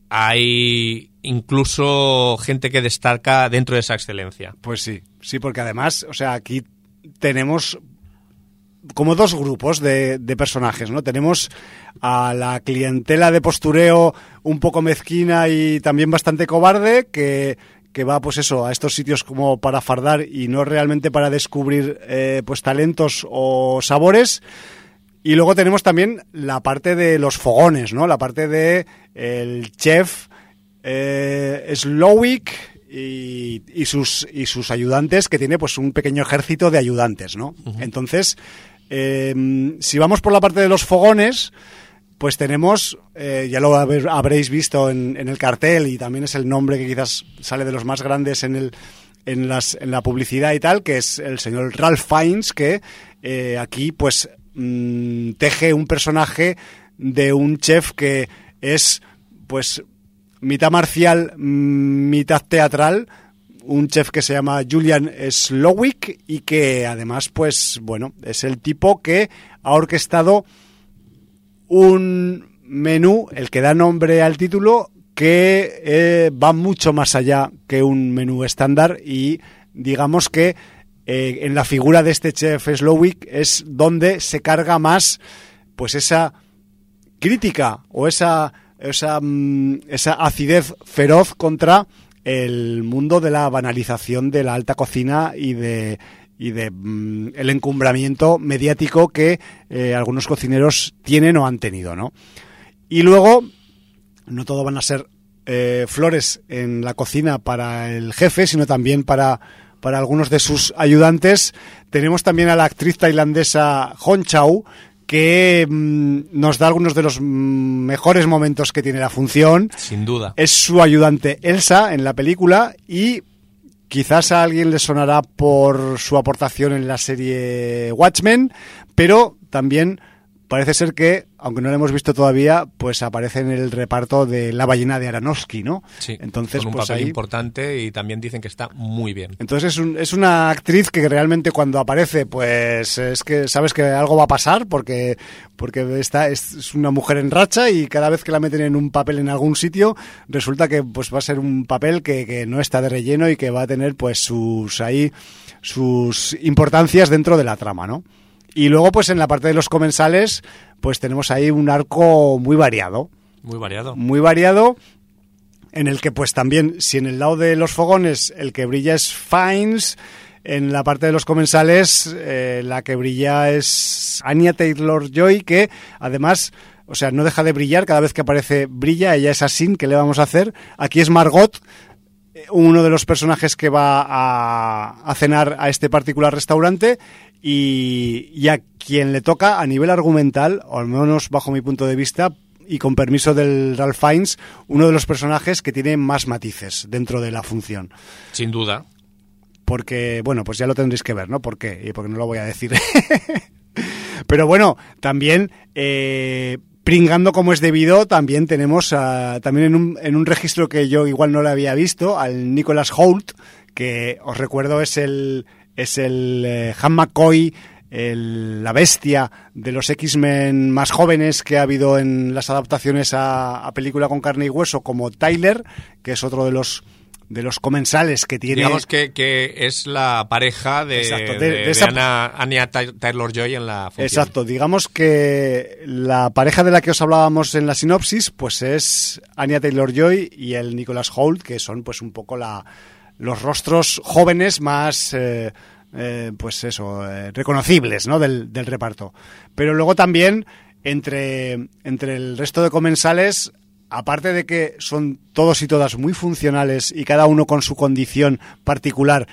hay incluso gente que destaca dentro de esa excelencia. Pues sí, porque además, o sea, aquí tenemos como dos grupos de personajes, ¿no? Tenemos a la clientela de postureo un poco mezquina y también bastante cobarde, que va, pues eso, a estos sitios como para fardar y no realmente para descubrir pues talentos o sabores. Y luego tenemos también la parte de los fogones, ¿no? La parte de el chef Slowik y sus ayudantes, que tiene pues un pequeño ejército de ayudantes, ¿no? Uh-huh. Entonces, si vamos por la parte de los fogones, pues tenemos, ya lo habréis visto en el cartel, y también es el nombre que quizás sale de los más grandes en la publicidad y tal, que es el señor Ralph Fiennes, que aquí pues teje un personaje de un chef que es pues mitad marcial, mitad teatral, un chef que se llama Julian Slowik, y que además pues bueno, es el tipo que ha orquestado un menú, el que da nombre al título, que va mucho más allá que un menú estándar, y digamos que en la figura de este chef Slowik es donde se carga más pues esa crítica o esa acidez feroz contra el mundo de la banalización de la alta cocina y de el encumbramiento mediático que algunos cocineros tienen o han tenido, ¿no? Y luego, no todo van a ser flores en la cocina para el jefe, sino también para algunos de sus ayudantes. Tenemos también a la actriz tailandesa Hong Chau, que nos da algunos de los mejores momentos que tiene la función. Sin duda. Es su ayudante Elsa en la película, y quizás a alguien le sonará por su aportación en la serie Watchmen, pero también parece ser que, aunque no lo hemos visto todavía, pues aparece en el reparto de La ballena de Aronofsky, ¿no? Sí, entonces, con un pues papel ahí importante, y también dicen que está muy bien. Entonces es una actriz que realmente cuando aparece, pues es que sabes que algo va a pasar, porque es una mujer en racha, y cada vez que la meten en un papel en algún sitio, resulta que pues va a ser un papel que no está de relleno y que va a tener pues sus importancias dentro de la trama, ¿no? Y luego, pues en la parte de los comensales, pues tenemos ahí un arco muy variado. Muy variado. Muy variado, en el que pues también, si en el lado de los fogones el que brilla es Fiennes, en la parte de los comensales la que brilla es Anya Taylor-Joy, que además, o sea, no deja de brillar, cada vez que aparece brilla. Ella es Asin, ¿qué le vamos a hacer? Aquí es Margot, uno de los personajes que va a cenar a este particular restaurante, y a quien le toca a nivel argumental, o al menos bajo mi punto de vista, y con permiso del Ralph Fiennes, uno de los personajes que tiene más matices dentro de la función. Sin duda. Porque, bueno, pues ya lo tendréis que ver, ¿no? ¿Por qué? Y porque no lo voy a decir. Pero bueno, también pringando como es debido, también tenemos también en un registro que yo igual no lo había visto, al Nicholas Hoult, que os recuerdo es el Han McCoy, la bestia de los X-Men más jóvenes que ha habido en las adaptaciones a película con carne y hueso, como Tyler, que es otro de los comensales que tiene. Digamos que es la pareja de Anya Taylor-Joy en la función. Exacto, digamos que la pareja de la que os hablábamos en la sinopsis, pues es Anya Taylor-Joy y el Nicholas Hoult, que son pues un poco los rostros jóvenes más pues eso, reconocibles, ¿no? del reparto. Pero luego también entre el resto de comensales, aparte de que son todos y todas muy funcionales y cada uno con su condición particular,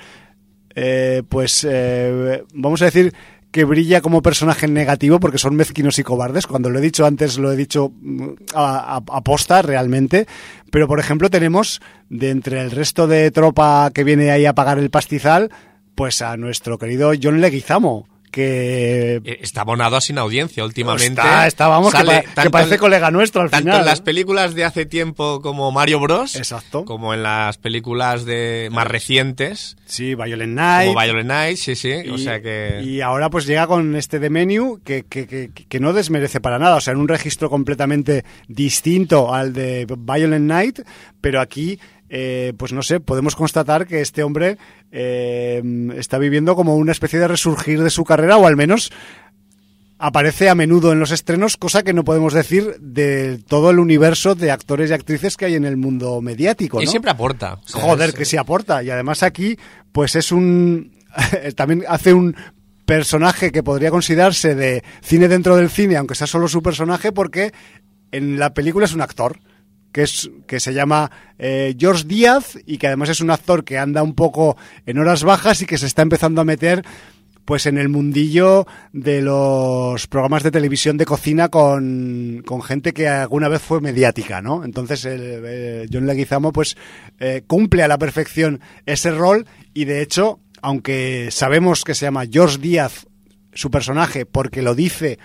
vamos a decir que brilla como personaje negativo, porque son mezquinos y cobardes. Cuando lo he dicho antes, lo he dicho a posta realmente. Pero, por ejemplo, tenemos de entre el resto de tropa que viene ahí a pagar el pastizal, pues a nuestro querido John Leguizamo, que está abonado a Sin Audiencia últimamente. Vamos, que parece colega nuestro al final. Tanto en las películas de hace tiempo como Mario Bros. Exacto. Como en las películas más recientes. Sí, Violent Night. Como Violent Night, sí. O sea que... Y ahora pues llega con este The Menu que no desmerece para nada. O sea, en un registro completamente distinto al de Violent Night, pero aquí... pues no sé, podemos constatar que este hombre está viviendo como una especie de resurgir de su carrera, o al menos aparece a menudo en los estrenos, cosa que no podemos decir de todo el universo de actores y actrices que hay en el mundo mediático, ¿no? Y siempre aporta. O sea, joder, que sí aporta. Y además aquí, pues es también hace un personaje que podría considerarse de cine dentro del cine, aunque sea solo su personaje, porque en la película es un actor que se llama George Díaz, y que además es un actor que anda un poco en horas bajas y que se está empezando a meter pues en el mundillo de los programas de televisión de cocina con gente que alguna vez fue mediática, ¿no? Entonces John Leguizamo pues cumple a la perfección ese rol, y de hecho, aunque sabemos que se llama George Díaz su personaje porque lo dice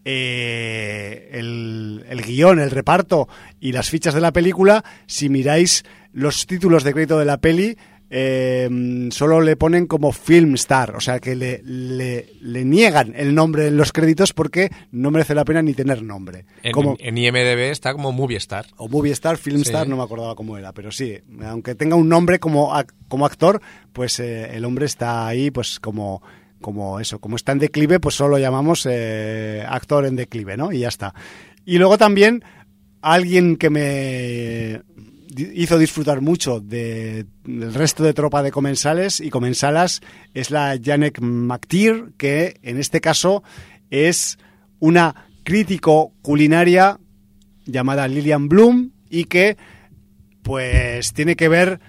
el guión, el reparto y las fichas de la película, si miráis los títulos de crédito de la peli, solo le ponen como film star, o sea que le niegan el nombre en los créditos porque no merece la pena ni tener nombre. En IMDb está como movie star. O movie star, film star, no me acordaba cómo era, pero sí, aunque tenga un nombre como actor, pues el hombre está ahí pues como eso, como está en declive, pues solo lo llamamos actor en declive, ¿no? Y ya está. Y luego también alguien que me hizo disfrutar mucho del resto de tropa de comensales y comensalas es la Janek McTeer, que en este caso es una crítico culinaria llamada Lillian Bloom y que pues tiene que ver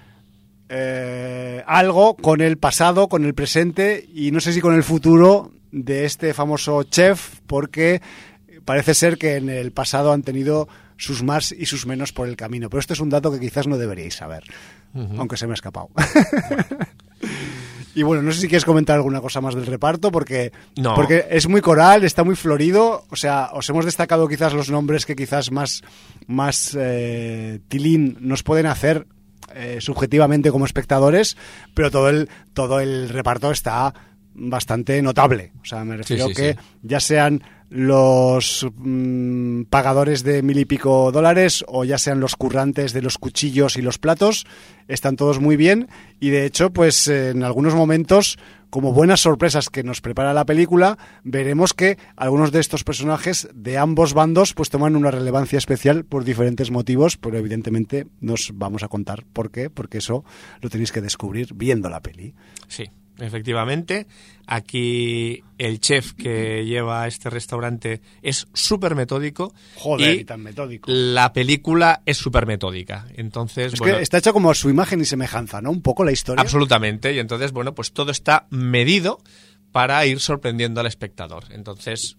algo con el pasado, con el presente y no sé si con el futuro de este famoso chef, porque parece ser que en el pasado han tenido sus más y sus menos por el camino. Pero esto es un dato que quizás no deberíais saber, aunque se me ha escapado. Y bueno, no sé si quieres comentar alguna cosa más del reparto, porque es muy coral, está muy florido. O sea, os hemos destacado quizás los nombres que quizás más tilín nos pueden hacer subjetivamente como espectadores, pero todo el reparto está bastante notable. O sea, me refiero que ya sean los pagadores de $1,000 y pico o ya sean los currantes de los cuchillos y los platos, están todos muy bien, y de hecho pues en algunos momentos, como buenas sorpresas que nos prepara la película, veremos que algunos de estos personajes de ambos bandos pues toman una relevancia especial por diferentes motivos, pero evidentemente nos vamos a contar por qué, porque eso lo tenéis que descubrir viendo la peli. Sí. Efectivamente, aquí el chef que lleva este restaurante es súper metódico. Joder, y tan metódico. La película es súper metódica. Entonces, es que está hecha como a su imagen y semejanza, ¿no? Un poco la historia. Absolutamente. Y entonces, bueno, pues todo está medido para ir sorprendiendo al espectador. Entonces,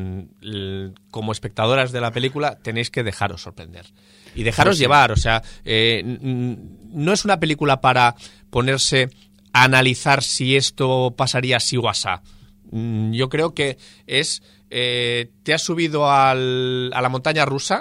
como espectadoras de la película, tenéis que dejaros sorprender. Y dejaros llevar. O sea, no es una película para ponerse a analizar si esto pasaría así o asá. Yo creo que es... te has subido a la montaña rusa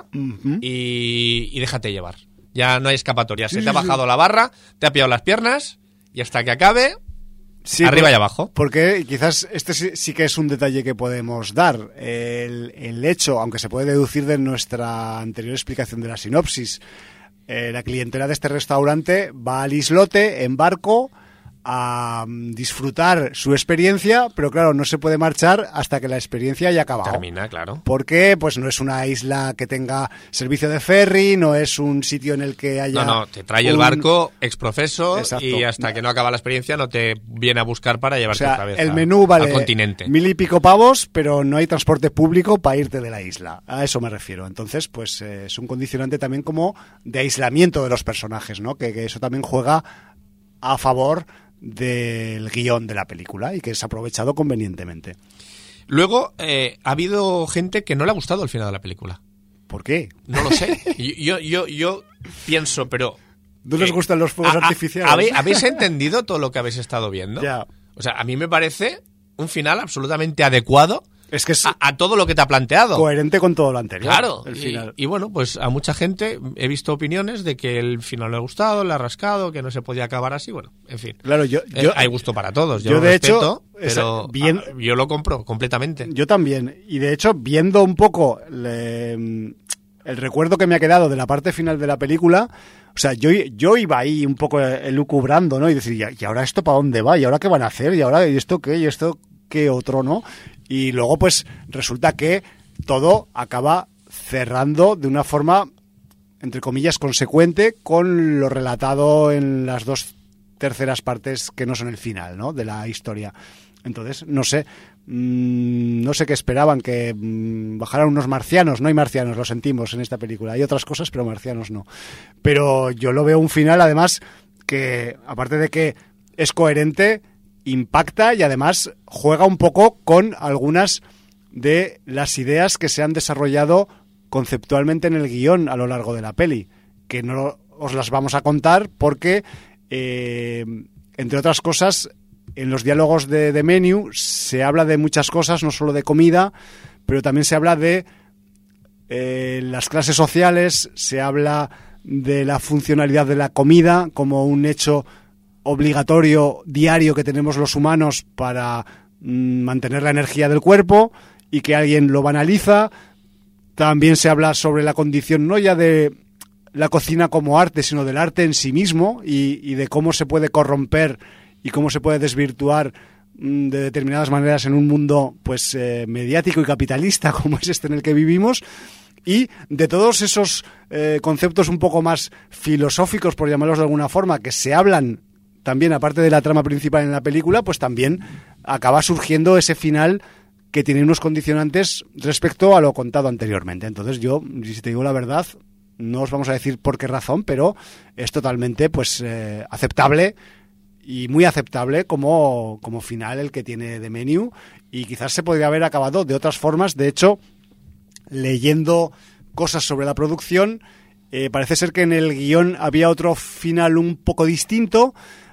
y déjate llevar. Ya no hay escapatoria. Se te ha bajado la barra, te ha pillado las piernas y hasta que acabe... Sí, arriba y abajo. Porque quizás este sí que es un detalle que podemos dar. El hecho, aunque se puede deducir de nuestra anterior explicación de la sinopsis, la clientela de este restaurante va al islote en barco a disfrutar su experiencia, pero claro, no se puede marchar hasta que la experiencia haya acabado. Termina, claro. Porque pues no es una isla que tenga servicio de ferry, no es un sitio en el que haya... No, te trae el barco exprofeso. Exacto. Y hasta que no acaba la experiencia no te viene a buscar para llevarte otra vez el menú vale al continente. $1,000 y pico pavos, pero no hay transporte público para irte de la isla. A eso me refiero. Entonces, pues es un condicionante también como de aislamiento de los personajes, ¿no? Que eso también juega a favor del guión de la película y que es aprovechado convenientemente. Luego, ha habido gente que no le ha gustado el final de la película. ¿Por qué? No lo sé. Yo pienso, pero... ¿No les gustan los fuegos artificiales? ¿Habéis entendido todo lo que habéis estado viendo? Ya. O sea, a mí me parece un final absolutamente adecuado. Es que es a todo lo que te ha planteado. Coherente con todo lo anterior. Claro. El final. Y bueno, pues a mucha gente he visto opiniones de que el final le ha gustado, le ha rascado, que no se podía acabar así. Bueno, en fin. Claro, hay gusto para todos. Yo lo de respeto, hecho, pero yo lo compro completamente. Yo también. Y de hecho, viendo un poco el recuerdo que me ha quedado de la parte final de la película, o sea, yo iba ahí un poco elucubrando, ¿no? Y decir, ¿y ahora esto para dónde va? ¿Y ahora qué van a hacer? ¿Y ahora esto qué? ¿Y esto qué otro, no? Y luego pues resulta que todo acaba cerrando de una forma, entre comillas, consecuente con lo relatado en las dos terceras partes que no son el final, ¿no?, de la historia. Entonces, no sé qué esperaban, que bajaran unos marcianos. No hay marcianos, lo sentimos en esta película. Hay otras cosas, pero marcianos no. Pero yo lo veo un final, además, que aparte de que es coherente, impacta y además juega un poco con algunas de las ideas que se han desarrollado conceptualmente en el guión a lo largo de la peli, que no os las vamos a contar porque, entre otras cosas, en los diálogos de Menu se habla de muchas cosas, no solo de comida, pero también se habla de las clases sociales, se habla de la funcionalidad de la comida como un hecho obligatorio diario que tenemos los humanos para mantener la energía del cuerpo y que alguien lo banaliza. También se habla sobre la condición no ya de la cocina como arte, sino del arte en sí mismo y de cómo se puede corromper y cómo se puede desvirtuar de determinadas maneras en un mundo pues mediático y capitalista como es este en el que vivimos. Y de todos esos conceptos un poco más filosóficos, por llamarlos de alguna forma, que se hablan también, aparte de la trama principal en la película, pues también acaba surgiendo ese final que tiene unos condicionantes respecto a lo contado anteriormente. Entonces yo, si te digo la verdad, no os vamos a decir por qué razón, pero es totalmente pues aceptable y muy aceptable como final el que tiene The Menu, y quizás se podría haber acabado de otras formas. De hecho, leyendo cosas sobre la producción, parece ser que en el guión había otro final un poco distinto,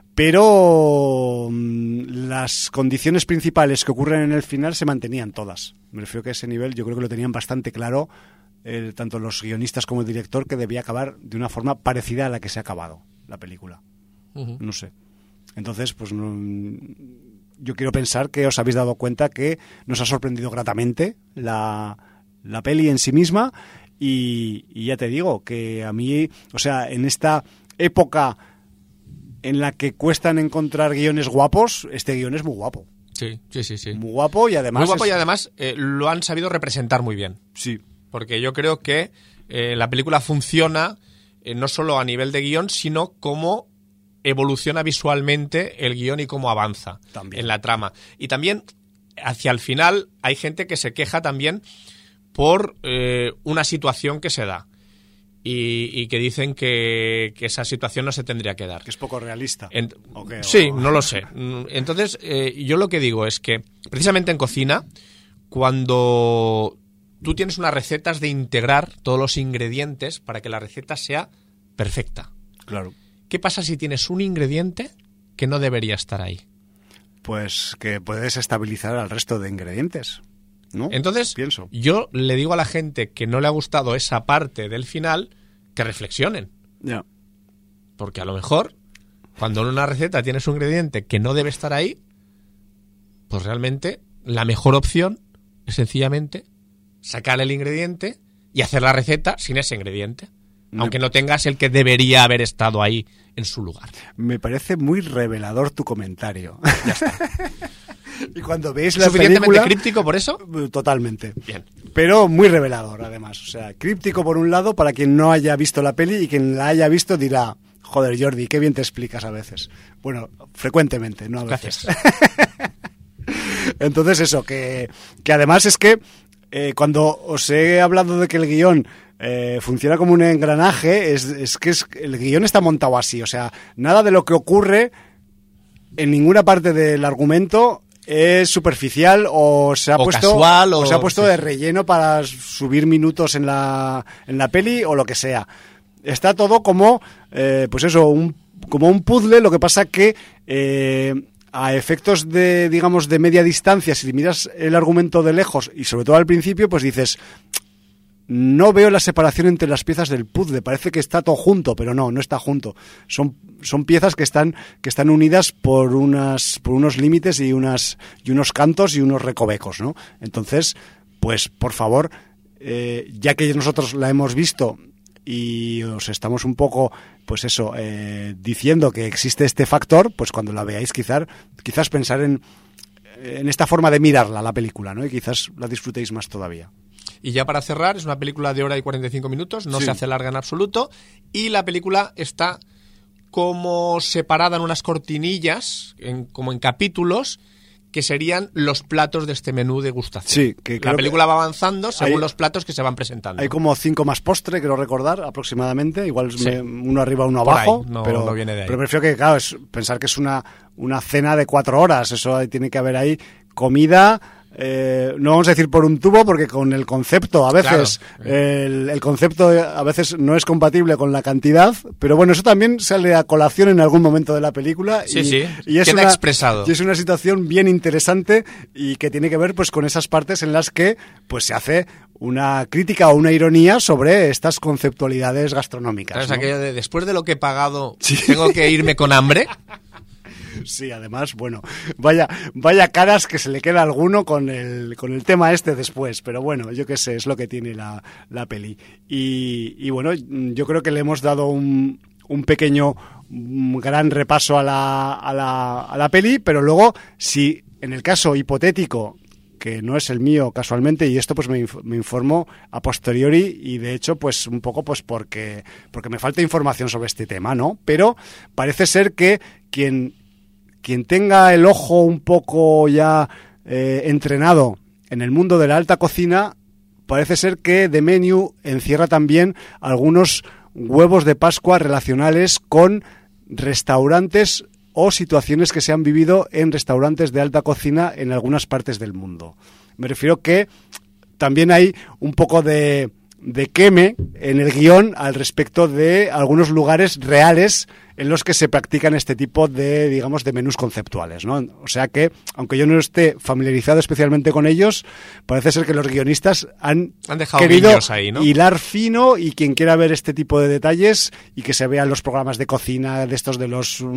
pero las condiciones principales que ocurren en el final se mantenían todas. Me refiero que a ese nivel yo creo que lo tenían bastante claro, tanto los guionistas como el director, que debía acabar de una forma parecida a la que se ha acabado la película. No sé. Entonces, pues yo quiero pensar que os habéis dado cuenta que nos ha sorprendido gratamente la peli en sí misma, y ya te digo que a mí, o sea, en esta época en la que cuestan encontrar guiones guapos, este guión es muy guapo. Sí. Muy guapo y además... Muy guapo y además lo han sabido representar muy bien. Sí. Porque yo creo que la película funciona no solo a nivel de guión, sino como evoluciona visualmente el guión y cómo avanza también en la trama. Y también, hacia el final, hay gente que se queja también por una situación que se da. Y que dicen que esa situación no se tendría que dar. Que es poco realista. Sí, no lo sé. Entonces, yo lo que digo es que, precisamente en cocina, cuando tú tienes unas recetas de integrar todos los ingredientes para que la receta sea perfecta. Claro. ¿Qué pasa si tienes un ingrediente que no debería estar ahí? Pues que puedes estabilizar al resto de ingredientes, ¿no? Entonces, yo le digo a la gente que no le ha gustado esa parte del final que reflexionen. Ya. Porque a lo mejor, cuando en una receta tienes un ingrediente que no debe estar ahí, pues realmente la mejor opción es sencillamente sacar el ingrediente y hacer la receta sin ese ingrediente. Aunque no tengas el que debería haber estado ahí en su lugar. Me parece muy revelador tu comentario. Ya está. Y cuando veis la ¿Suficientemente película, críptico por eso? Totalmente. Bien. Pero muy revelador, además. O sea, críptico por un lado para quien no haya visto la peli, y quien la haya visto dirá: joder, Jordi, qué bien te explicas a veces. Bueno, frecuentemente, no a veces. Gracias. Entonces eso, que además es que cuando os he hablado de que el guión funciona como un engranaje, es que el guión está montado así. O sea, nada de lo que ocurre en ninguna parte del argumento es superficial o se ha puesto casual, o se ha puesto de relleno para subir minutos en la peli o lo que sea. Está todo como pues eso, como un puzzle. Lo que pasa que a efectos de, digamos, de media distancia, si miras el argumento de lejos y sobre todo al principio, pues dices: no veo la separación entre las piezas del puzzle, parece que está todo junto, pero no está junto. Son piezas que están unidas por unos límites y unos cantos y unos recovecos, ¿no? Entonces, pues por favor, ya que nosotros la hemos visto y os estamos un poco, pues eso, diciendo que existe este factor, pues cuando la veáis quizás pensar en esta forma de mirarla, la película, ¿no? Y quizás la disfrutéis más todavía. Y ya para cerrar, es una película de 1 hora y 45 minutos, no Sí. se hace larga en absoluto, y la película está como separada en unas cortinillas, como en capítulos, que serían los platos de este menú degustación. Sí, que la película va avanzando según hay, los platos que se van presentando. Hay como 5 más postre, creo recordar, aproximadamente. Igual Sí. Uno arriba, uno Por abajo. ahí, no viene de ahí. Pero prefiero que, claro, pensar que es una cena de 4 horas. Eso tiene que haber ahí comida. No vamos a decir por un tubo, porque con el concepto a veces Claro. el concepto a veces no es compatible con la cantidad, pero bueno, eso también sale a colación en algún momento de la película. Sí, y es queda expresado. Y es una situación bien interesante y que tiene que ver pues con esas partes en las que pues se hace una crítica o una ironía sobre estas conceptualidades gastronómicas, Claro, o sea, ¿no? que después de lo que he pagado, tengo que irme con hambre. Sí, además, bueno, vaya caras que se le queda a alguno con el tema este después, pero bueno, yo qué sé, es lo que tiene la peli. Y bueno, yo creo que le hemos dado un pequeño gran repaso a la peli, pero luego, si en el caso hipotético, que no es el mío casualmente, y esto pues me informo a posteriori, y de hecho pues un poco pues porque me falta información sobre este tema, ¿no? Pero parece ser que quien tenga el ojo un poco ya entrenado en el mundo de la alta cocina, parece ser que The Menu encierra también algunos huevos de Pascua relacionales con restaurantes o situaciones que se han vivido en restaurantes de alta cocina en algunas partes del mundo. Me refiero que también hay un poco de queme en el guión al respecto de algunos lugares reales en los que se practican este tipo de, digamos, de menús conceptuales, ¿no? O sea que, aunque yo no esté familiarizado especialmente con ellos, parece ser que los guionistas han dejado querido guiños ahí, ¿no? hilar fino, y quien quiera ver este tipo de detalles y que se vean los programas de cocina de estos de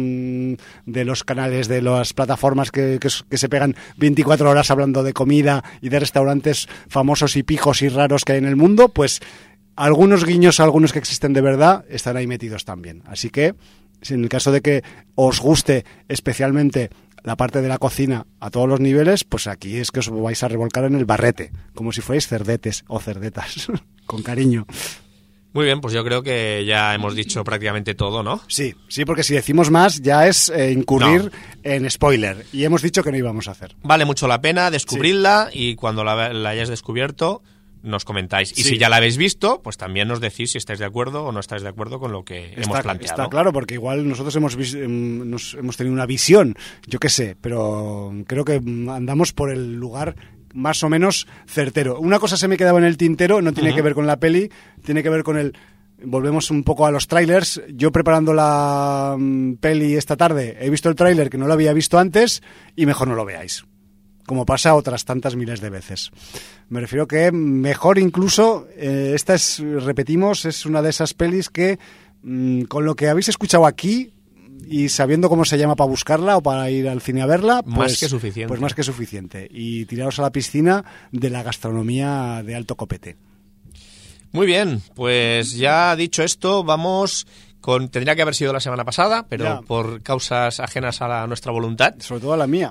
los canales, de las plataformas que se pegan 24 horas hablando de comida y de restaurantes famosos y pijos y raros que hay en el mundo, pues algunos guiños, algunos que existen de verdad, están ahí metidos también. Así que, en el caso de que os guste especialmente la parte de la cocina a todos los niveles, pues aquí es que os vais a revolcar en el barrete, como si fuerais cerdetes o cerdetas, con cariño. Muy bien, pues yo creo que ya hemos dicho prácticamente todo, ¿no? Sí, porque si decimos más ya es incurrir en spoiler, y hemos dicho que no íbamos a hacer. Vale mucho la pena descubrirla, y cuando la hayáis descubierto nos comentáis. Y si ya la habéis visto, pues también nos decís si estáis de acuerdo o no estáis de acuerdo con lo que hemos planteado. Está claro, porque igual nosotros hemos tenido una visión, yo qué sé, pero creo que andamos por el lugar más o menos certero. Una cosa se me quedaba en el tintero, no tiene que ver con la peli, tiene que ver con el... Volvemos un poco a los trailers. Yo preparando la peli esta tarde he visto el tráiler que no lo había visto antes, y mejor no lo veáis, como pasa otras tantas miles de veces. Me refiero que mejor incluso, esta es, repetimos, es una de esas pelis que con lo que habéis escuchado aquí y sabiendo cómo se llama para buscarla o para ir al cine a verla, pues más que suficiente. Pues más que suficiente. Y tiraros a la piscina de la gastronomía de alto copete. Muy bien, pues ya dicho esto, vamos con... Tendría que haber sido la semana pasada, pero ya, por causas ajenas a nuestra voluntad. Sobre todo a la mía.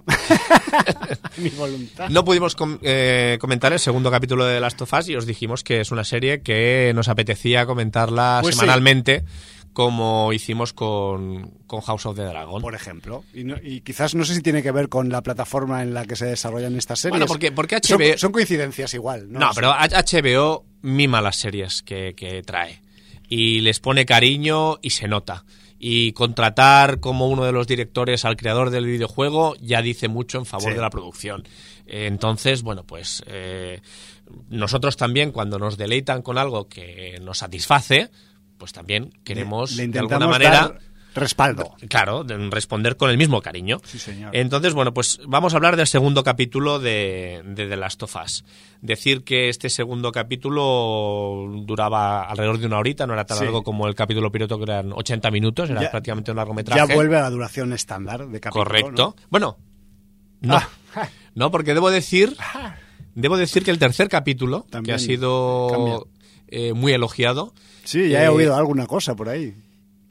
Mi voluntad. No pudimos comentar el segundo capítulo de The Last of Us, y os dijimos que es una serie que nos apetecía comentarla pues semanalmente, como hicimos con House of the Dragon. Por ejemplo. Y quizás no sé si tiene que ver con la plataforma en la que se desarrollan estas series. Bueno, porque HBO... Son coincidencias igual, ¿no? No, pero HBO mima las series que trae. Y les pone cariño y se nota. Y contratar como uno de los directores al creador del videojuego ya dice mucho en favor de la producción. Entonces, bueno, pues nosotros también, cuando nos deleitan con algo que nos satisface, pues también queremos le de alguna manera dar respaldo. Claro, responder con el mismo cariño. Sí, señor. Entonces, bueno, pues vamos a hablar del segundo capítulo de The Last of Us. Decir que este segundo capítulo duraba alrededor de una horita, no era tan largo como el capítulo piloto, que eran 80 minutos, era prácticamente un largometraje. Ya vuelve a la duración estándar de capítulo. Correcto. ¿no? Bueno, no. No, porque debo decir que el tercer capítulo, también, que ha sido muy elogiado... Sí, ya he oído alguna cosa por ahí.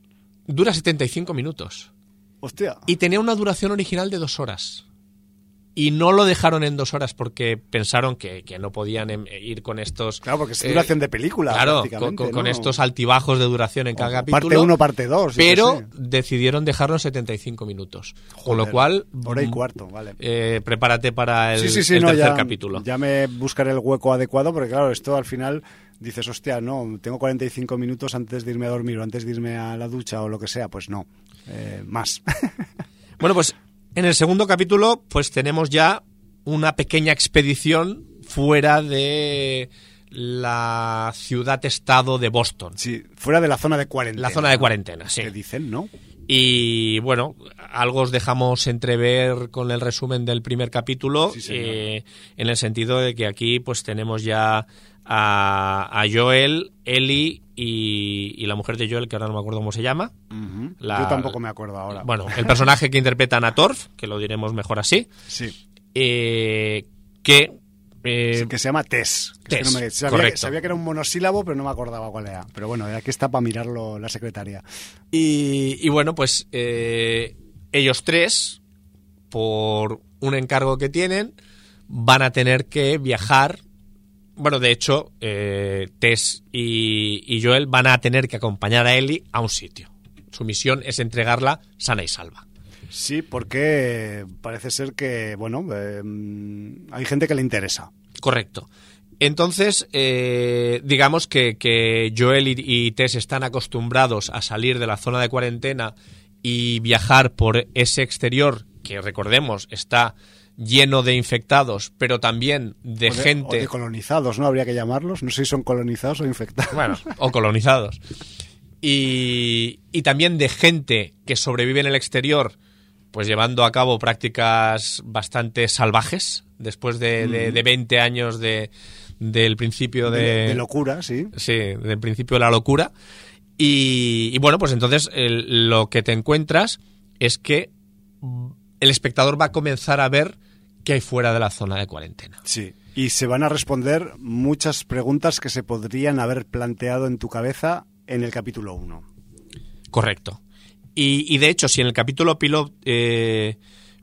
Dura 75 minutos. Hostia. Y tenía una duración original de 2 horas. Y no lo dejaron en 2 horas porque pensaron que no podían ir con estos... Claro, porque es duración de película, claro, prácticamente, con ¿no? estos altibajos de duración en cada capítulo. Parte 1, parte 2. Pero decidieron dejarlo en 75 minutos. Joder, con lo cual... Hora y cuarto, vale. Prepárate para el tercer capítulo. Ya me buscaré el hueco adecuado, porque claro, esto al final... Dices, hostia, no, tengo 45 minutos antes de irme a dormir o antes de irme a la ducha o lo que sea. Pues no, más. Bueno, pues en el segundo capítulo pues tenemos ya una pequeña expedición fuera de la ciudad-estado de Boston. Sí, fuera de la zona de cuarentena. La zona de cuarentena, sí. Que dicen, ¿no? Y bueno, algo os dejamos entrever con el resumen del primer capítulo, sí, en el sentido de que aquí pues tenemos ya a Joel, Ellie y la mujer de Joel, que ahora no me acuerdo cómo se llama. Uh-huh. Yo tampoco me acuerdo ahora. Bueno, el personaje que interpreta Anna Torv, que lo diremos mejor así. Sí. Que se llama Tess. Sabía que era un monosílabo, pero no me acordaba cuál era. Pero bueno, aquí está para mirarlo la secretaria. Y bueno, pues ellos tres, por un encargo que tienen, van a tener que viajar. Bueno, de hecho, Tess y Joel van a tener que acompañar a Ellie a un sitio. Su misión es entregarla sana y salva. Sí, porque parece ser que, bueno, hay gente que le interesa. Correcto. Entonces, digamos que Joel y Tess están acostumbrados a salir de la zona de cuarentena y viajar por ese exterior que, recordemos, está lleno de infectados, pero también de gente... O de colonizados, ¿no? Habría que llamarlos. No sé si son colonizados o infectados. Bueno, o colonizados. Y también de gente que sobrevive en el exterior, pues llevando a cabo prácticas bastante salvajes, después de 20 años del principio de locura, sí. Sí, del principio de la locura. Y bueno, pues entonces lo que te encuentras es que el espectador va a comenzar a ver qué hay fuera de la zona de cuarentena. Sí, y se van a responder muchas preguntas que se podrían haber planteado en tu cabeza en el capítulo 1. Correcto. Y de hecho, si en el capítulo piloto, de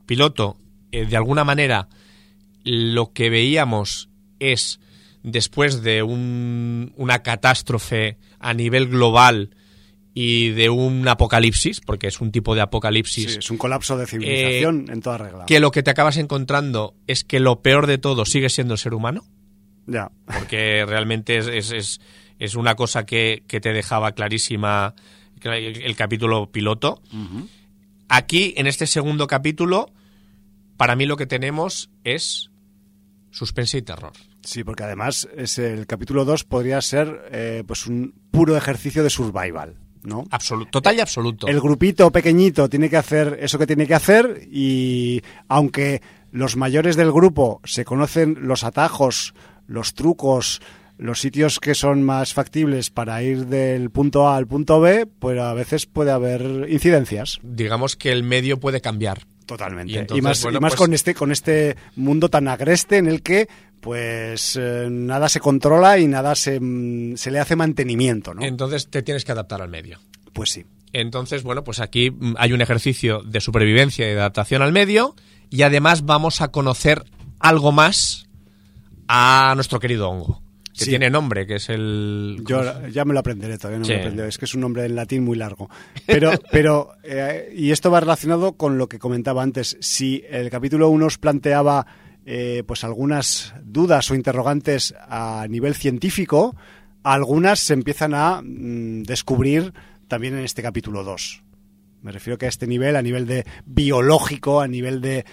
alguna manera, lo que veíamos es, después de una catástrofe a nivel global y de un apocalipsis, porque es un tipo de apocalipsis... Sí, es un colapso de civilización en toda regla. Que lo que te acabas encontrando es que lo peor de todo sigue siendo el ser humano. Ya. Porque realmente es una cosa que te dejaba clarísima el capítulo piloto. Uh-huh. Aquí, en este segundo capítulo, para mí lo que tenemos es suspense y terror. Sí, porque además el capítulo 2 podría ser pues un puro ejercicio de survival, ¿no? Total y absoluto. El grupito pequeñito tiene que hacer eso que tiene que hacer y aunque los mayores del grupo se conocen los atajos, los trucos, los sitios que son más factibles para ir del punto A al punto B, pues a veces puede haber incidencias. Digamos que el medio puede cambiar. Totalmente. Y, entonces, y más pues... con este mundo tan agreste en el que pues nada se controla y nada se le hace mantenimiento, ¿no? Entonces te tienes que adaptar al medio. Pues sí. Entonces, bueno, pues aquí hay un ejercicio de supervivencia y de adaptación al medio y además vamos a conocer algo más a nuestro querido hongo. Que tiene nombre, que es el... Yo ya me lo aprenderé, todavía no me lo aprenderé. Es que es un nombre en latín muy largo. Pero y esto va relacionado con lo que comentaba antes. Si el capítulo 1 os planteaba pues algunas dudas o interrogantes a nivel científico, algunas se empiezan a descubrir también en este capítulo 2. Me refiero que a este nivel, a nivel de biológico, a nivel de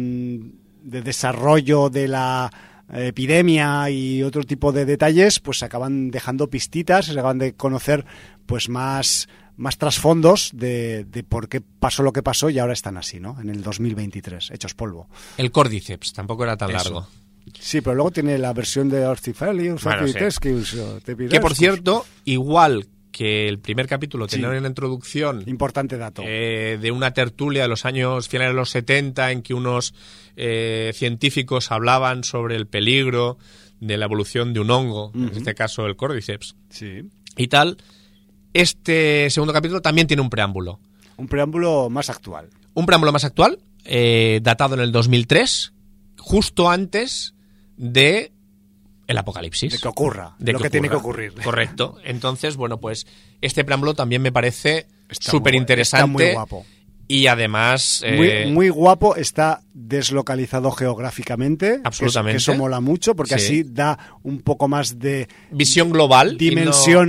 desarrollo de la... epidemia y otro tipo de detalles, pues se acaban dejando pistitas, se acaban de conocer pues más trasfondos de por qué pasó lo que pasó y ahora están así, ¿no? En el 2023, hechos polvo. El Cordyceps tampoco era tan largo. Sí, pero luego tiene la versión de Orcifelius, que por cierto, igual que el primer capítulo tenía una introducción... Importante dato. De una tertulia de los años finales de los 70 en que unos científicos hablaban sobre el peligro de la evolución de un hongo, en este caso el Cordyceps. Sí. Y tal. Este segundo capítulo también tiene un preámbulo. Un preámbulo más actual. Un preámbulo más actual, datado en el 2003, justo antes de el apocalipsis. De que ocurra, de lo que tiene que ocurrir. Correcto. Entonces, bueno, pues este preámbulo también me parece Está súper interesante. Está muy guapo. Y además... Muy guapo, está deslocalizado geográficamente. Absolutamente. Que eso mola mucho, porque sí. así da un poco más de... visión global. Dimensión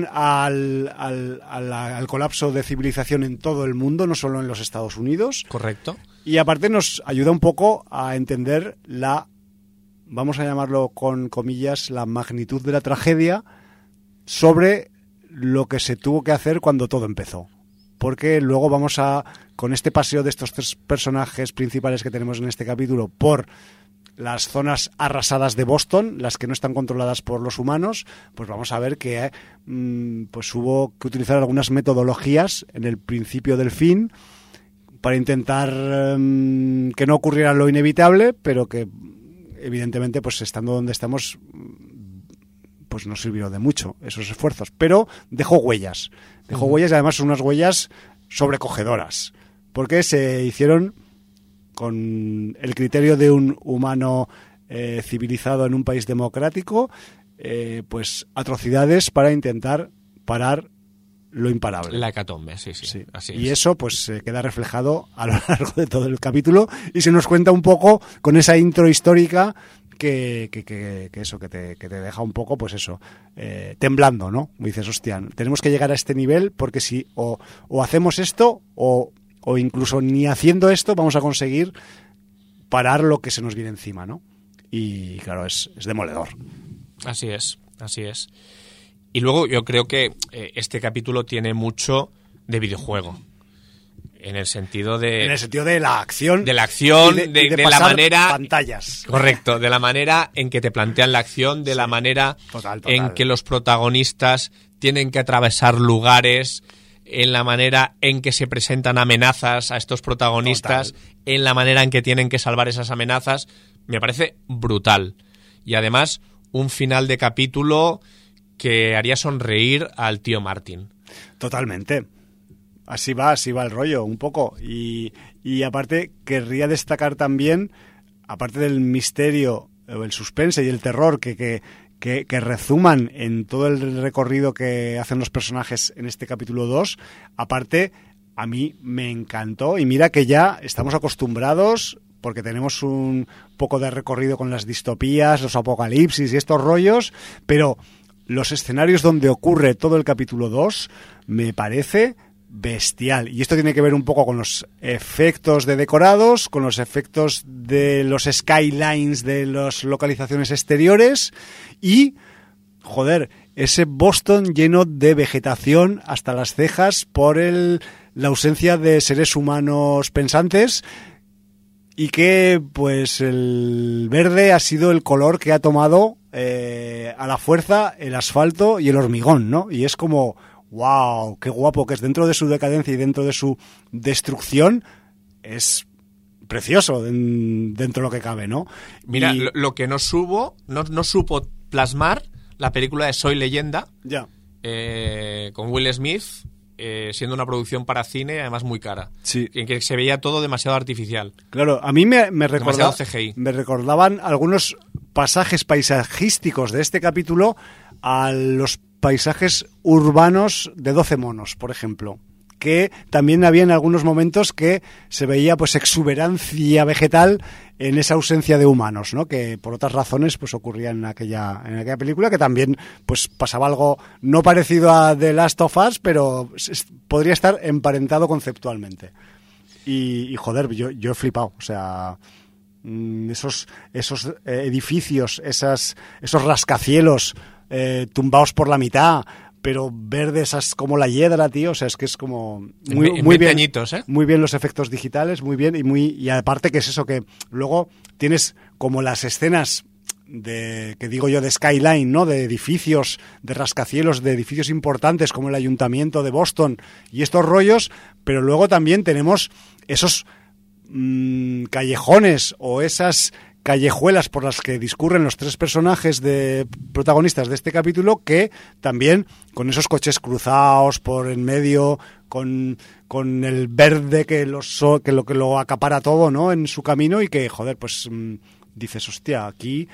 al colapso de civilización en todo el mundo, no solo en los Estados Unidos. Correcto. Y aparte nos ayuda un poco a entender vamos a llamarlo con comillas, la magnitud de la tragedia sobre lo que se tuvo que hacer cuando todo empezó. Porque luego vamos con este paseo de estos 3 personajes principales que tenemos en este capítulo por las zonas arrasadas de Boston, las que no están controladas por los humanos, pues vamos a ver que pues hubo que utilizar algunas metodologías en el principio del fin para intentar que no ocurriera lo inevitable, pero que evidentemente pues estando donde estamos pues no sirvió de mucho esos esfuerzos, pero dejó huellas y además son unas huellas sobrecogedoras, porque se hicieron con el criterio de un humano civilizado en un país democrático, pues atrocidades para intentar parar lo imparable. La hecatombe, sí. Así y es. eso pues queda reflejado a lo largo de todo el capítulo y se nos cuenta un poco con esa intro histórica que te deja un poco, pues eso, temblando, ¿no? Dices, hostia, tenemos que llegar a este nivel porque si o hacemos esto o incluso ni haciendo esto vamos a conseguir parar lo que se nos viene encima, ¿no? Y claro, es demoledor. Así es. Y luego yo creo que este capítulo tiene mucho de videojuego. En el sentido de la acción. De la acción, de la manera... pantallas. Correcto, de la manera en que te plantean la acción, de la manera total. en que los protagonistas tienen que atravesar lugares, en la manera en que se presentan amenazas a estos protagonistas, en la manera en que tienen que salvar esas amenazas. Me parece brutal. Y además, un final de capítulo que haría sonreír al tío Martin. Totalmente. Así va el rollo, un poco. Y aparte, querría destacar también, aparte del misterio, el suspense y el terror que rezuman en todo el recorrido que hacen los personajes en este capítulo 2, aparte, a mí me encantó. Y mira que ya estamos acostumbrados, porque tenemos un poco de recorrido con las distopías, los apocalipsis y estos rollos, pero los escenarios donde ocurre todo el capítulo 2 me parece bestial. Y esto tiene que ver un poco con los efectos de decorados, con los efectos de los skylines de las localizaciones exteriores y, joder, ese Boston lleno de vegetación hasta las cejas por la ausencia de seres humanos pensantes, y que pues el verde ha sido el color que ha tomado a la fuerza el asfalto y el hormigón, ¿no? Y es como, wow, qué guapo que es, dentro de su decadencia y dentro de su destrucción, es precioso dentro de lo que cabe, ¿no? Mira, lo que no supo plasmar la película de Soy Leyenda, ya, con Will Smith, siendo una producción para cine, además muy cara. Sí. En que se veía todo demasiado artificial. Claro, a mí me recordaban algunos pasajes paisajísticos de este capítulo a los paisajes urbanos de 12 monos, por ejemplo, que también había en algunos momentos que se veía pues exuberancia vegetal en esa ausencia de humanos, ¿no? Que por otras razones pues ocurría en aquella película, que también pues pasaba algo no parecido a The Last of Us, pero podría estar emparentado conceptualmente. Y joder, yo he flipado, o sea, esos edificios, esos rascacielos tumbados por la mitad, pero verdes como la hiedra, tío, o sea, es que es como muy bien, añitos, ¿eh? Muy bien los efectos digitales, muy bien, y aparte que es eso, que luego tienes como las escenas de skyline, ¿no? De edificios, de rascacielos, de edificios importantes como el Ayuntamiento de Boston y estos rollos, pero luego también tenemos esos callejones o esas callejuelas por las que discurren los 3 personajes protagonistas de este capítulo, que también con esos coches cruzados por en medio, con el verde que lo acapara todo, ¿no? En su camino, y que, joder, pues dices, hostia, aquí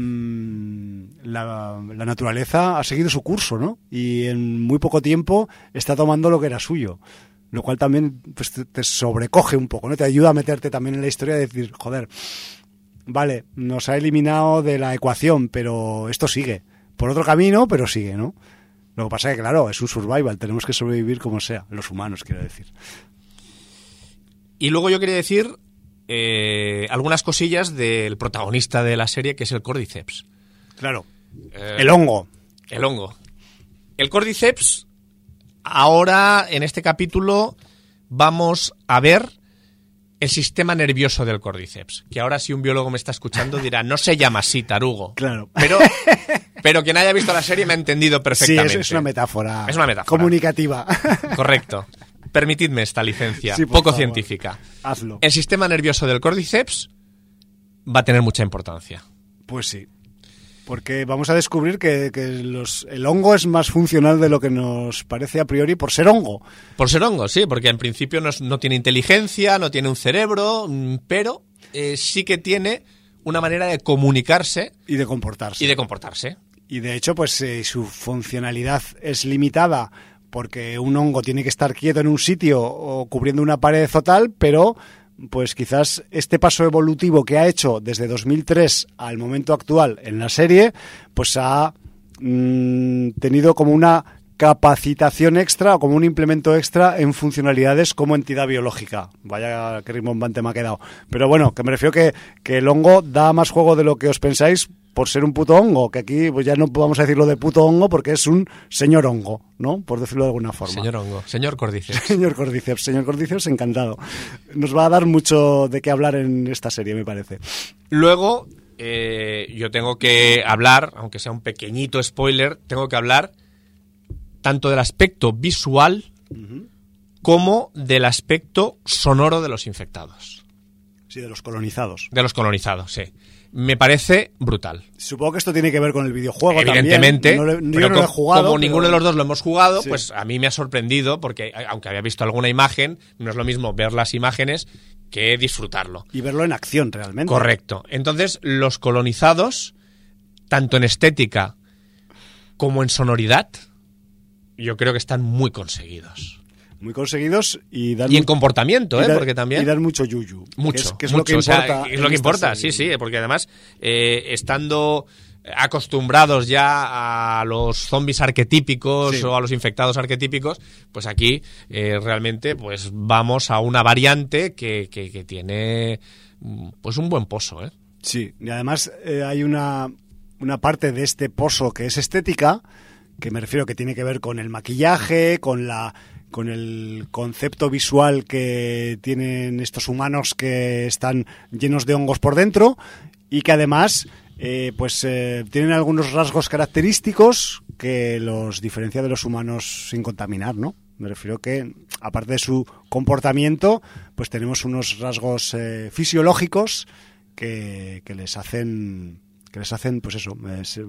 la naturaleza ha seguido su curso, ¿no? Y en muy poco tiempo está tomando lo que era suyo. Lo cual también pues, te sobrecoge un poco, ¿no? Te ayuda a meterte también en la historia de decir, joder, vale, nos ha eliminado de la ecuación, pero esto sigue. Por otro camino, pero sigue, ¿no? Lo que pasa es que, claro, es un survival, tenemos que sobrevivir como sea, los humanos, quiero decir. Y luego yo quería decir algunas cosillas del protagonista de la serie, que es el Cordyceps. Claro, el hongo. El hongo. El Cordyceps, ahora, en este capítulo, vamos a ver el sistema nervioso del Cordyceps. Que ahora, si un biólogo me está escuchando, dirá, no se llama así, tarugo. Claro. Pero quien haya visto la serie me ha entendido perfectamente. Sí, es una metáfora. Es una metáfora. Comunicativa. Correcto. Permitidme esta licencia, sí, poco favor. Científica. Hazlo. El sistema nervioso del Cordyceps va a tener mucha importancia. Pues sí. Porque vamos a descubrir que el hongo es más funcional de lo que nos parece a priori por ser hongo. Por ser hongo, sí, porque en principio no tiene inteligencia, no tiene un cerebro, pero sí que tiene una manera de comunicarse. Y de comportarse. Y de hecho, pues su funcionalidad es limitada porque un hongo tiene que estar quieto en un sitio o cubriendo una pared o tal, pero pues quizás este paso evolutivo que ha hecho desde 2003 al momento actual en la serie, pues ha tenido como una capacitación extra o como un implemento extra en funcionalidades como entidad biológica. Vaya que rimbombante me ha quedado. Pero bueno, que me refiero que el hongo da más juego de lo que os pensáis por ser un puto hongo, que aquí pues ya no vamos a decirlo de puto hongo porque es un señor hongo, ¿no? Por decirlo de alguna forma. Señor hongo, señor Cordyceps. Señor Cordyceps, encantado. Nos va a dar mucho de qué hablar en esta serie, me parece. Luego, yo tengo que hablar, aunque sea un pequeñito spoiler, tengo que hablar tanto del aspecto visual como del aspecto sonoro de los infectados. Sí, de los colonizados. De los colonizados, sí. Me parece brutal. Supongo que esto tiene que ver con el videojuego. Evidentemente, también. Yo no lo he jugado. Como ninguno de los dos lo hemos jugado, sí. Pues a mí me ha sorprendido, porque aunque había visto alguna imagen, no es lo mismo ver las imágenes que disfrutarlo. Y verlo en acción, realmente. Correcto. Entonces, los colonizados, tanto en estética como en sonoridad, yo creo que están muy conseguidos. Muy conseguidos y en comportamiento, porque también. Y dan mucho yuyu. Mucho. Que es mucho, lo que importa. O sea, es lo que importa, sí, porque además, estando acostumbrados ya a los zombies arquetípicos, sí, o a los infectados arquetípicos, pues aquí realmente pues vamos a una variante que tiene pues un buen pozo, ¿eh? Sí, y además hay una parte de este pozo que es estética, que me refiero que tiene que ver con el maquillaje, con el concepto visual que tienen estos humanos que están llenos de hongos por dentro y que además tienen algunos rasgos característicos que los diferencia de los humanos sin contaminar, ¿no? Me refiero que, aparte de su comportamiento, pues tenemos unos rasgos fisiológicos que les hacen pues eso,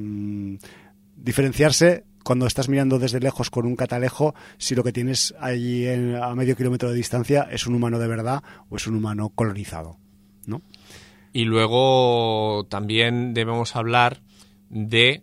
diferenciarse cuando estás mirando desde lejos con un catalejo, si lo que tienes allí a medio kilómetro de distancia es un humano de verdad o es un humano colonizado, ¿no? Y luego también debemos hablar de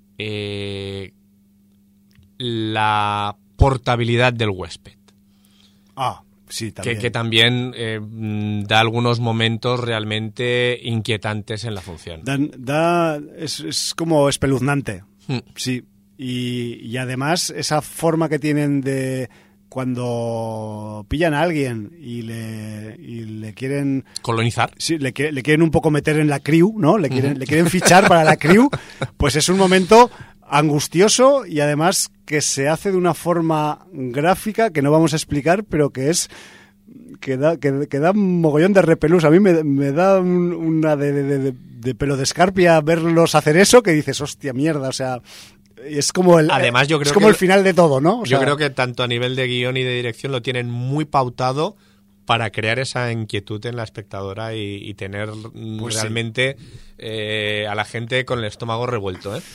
la portabilidad del huésped. Ah, sí, también. Que también da algunos momentos realmente inquietantes en la función. Es como espeluznante, sí. Y además esa forma que tienen de cuando pillan a alguien y le quieren colonizar, sí, le quieren un poco meter en la crew, ¿no? Le quieren fichar para la crew, pues es un momento angustioso y además que se hace de una forma gráfica que no vamos a explicar, pero que es que da un mogollón de repelús. A mí me da una de pelo de escarpia verlos hacer eso, que dices, hostia, mierda, o sea, es como además, yo creo es como el final de todo, ¿no? Yo creo que tanto a nivel de guión y de dirección lo tienen muy pautado para crear esa inquietud en la espectadora y tener pues realmente a la gente con el estómago revuelto, ¿eh?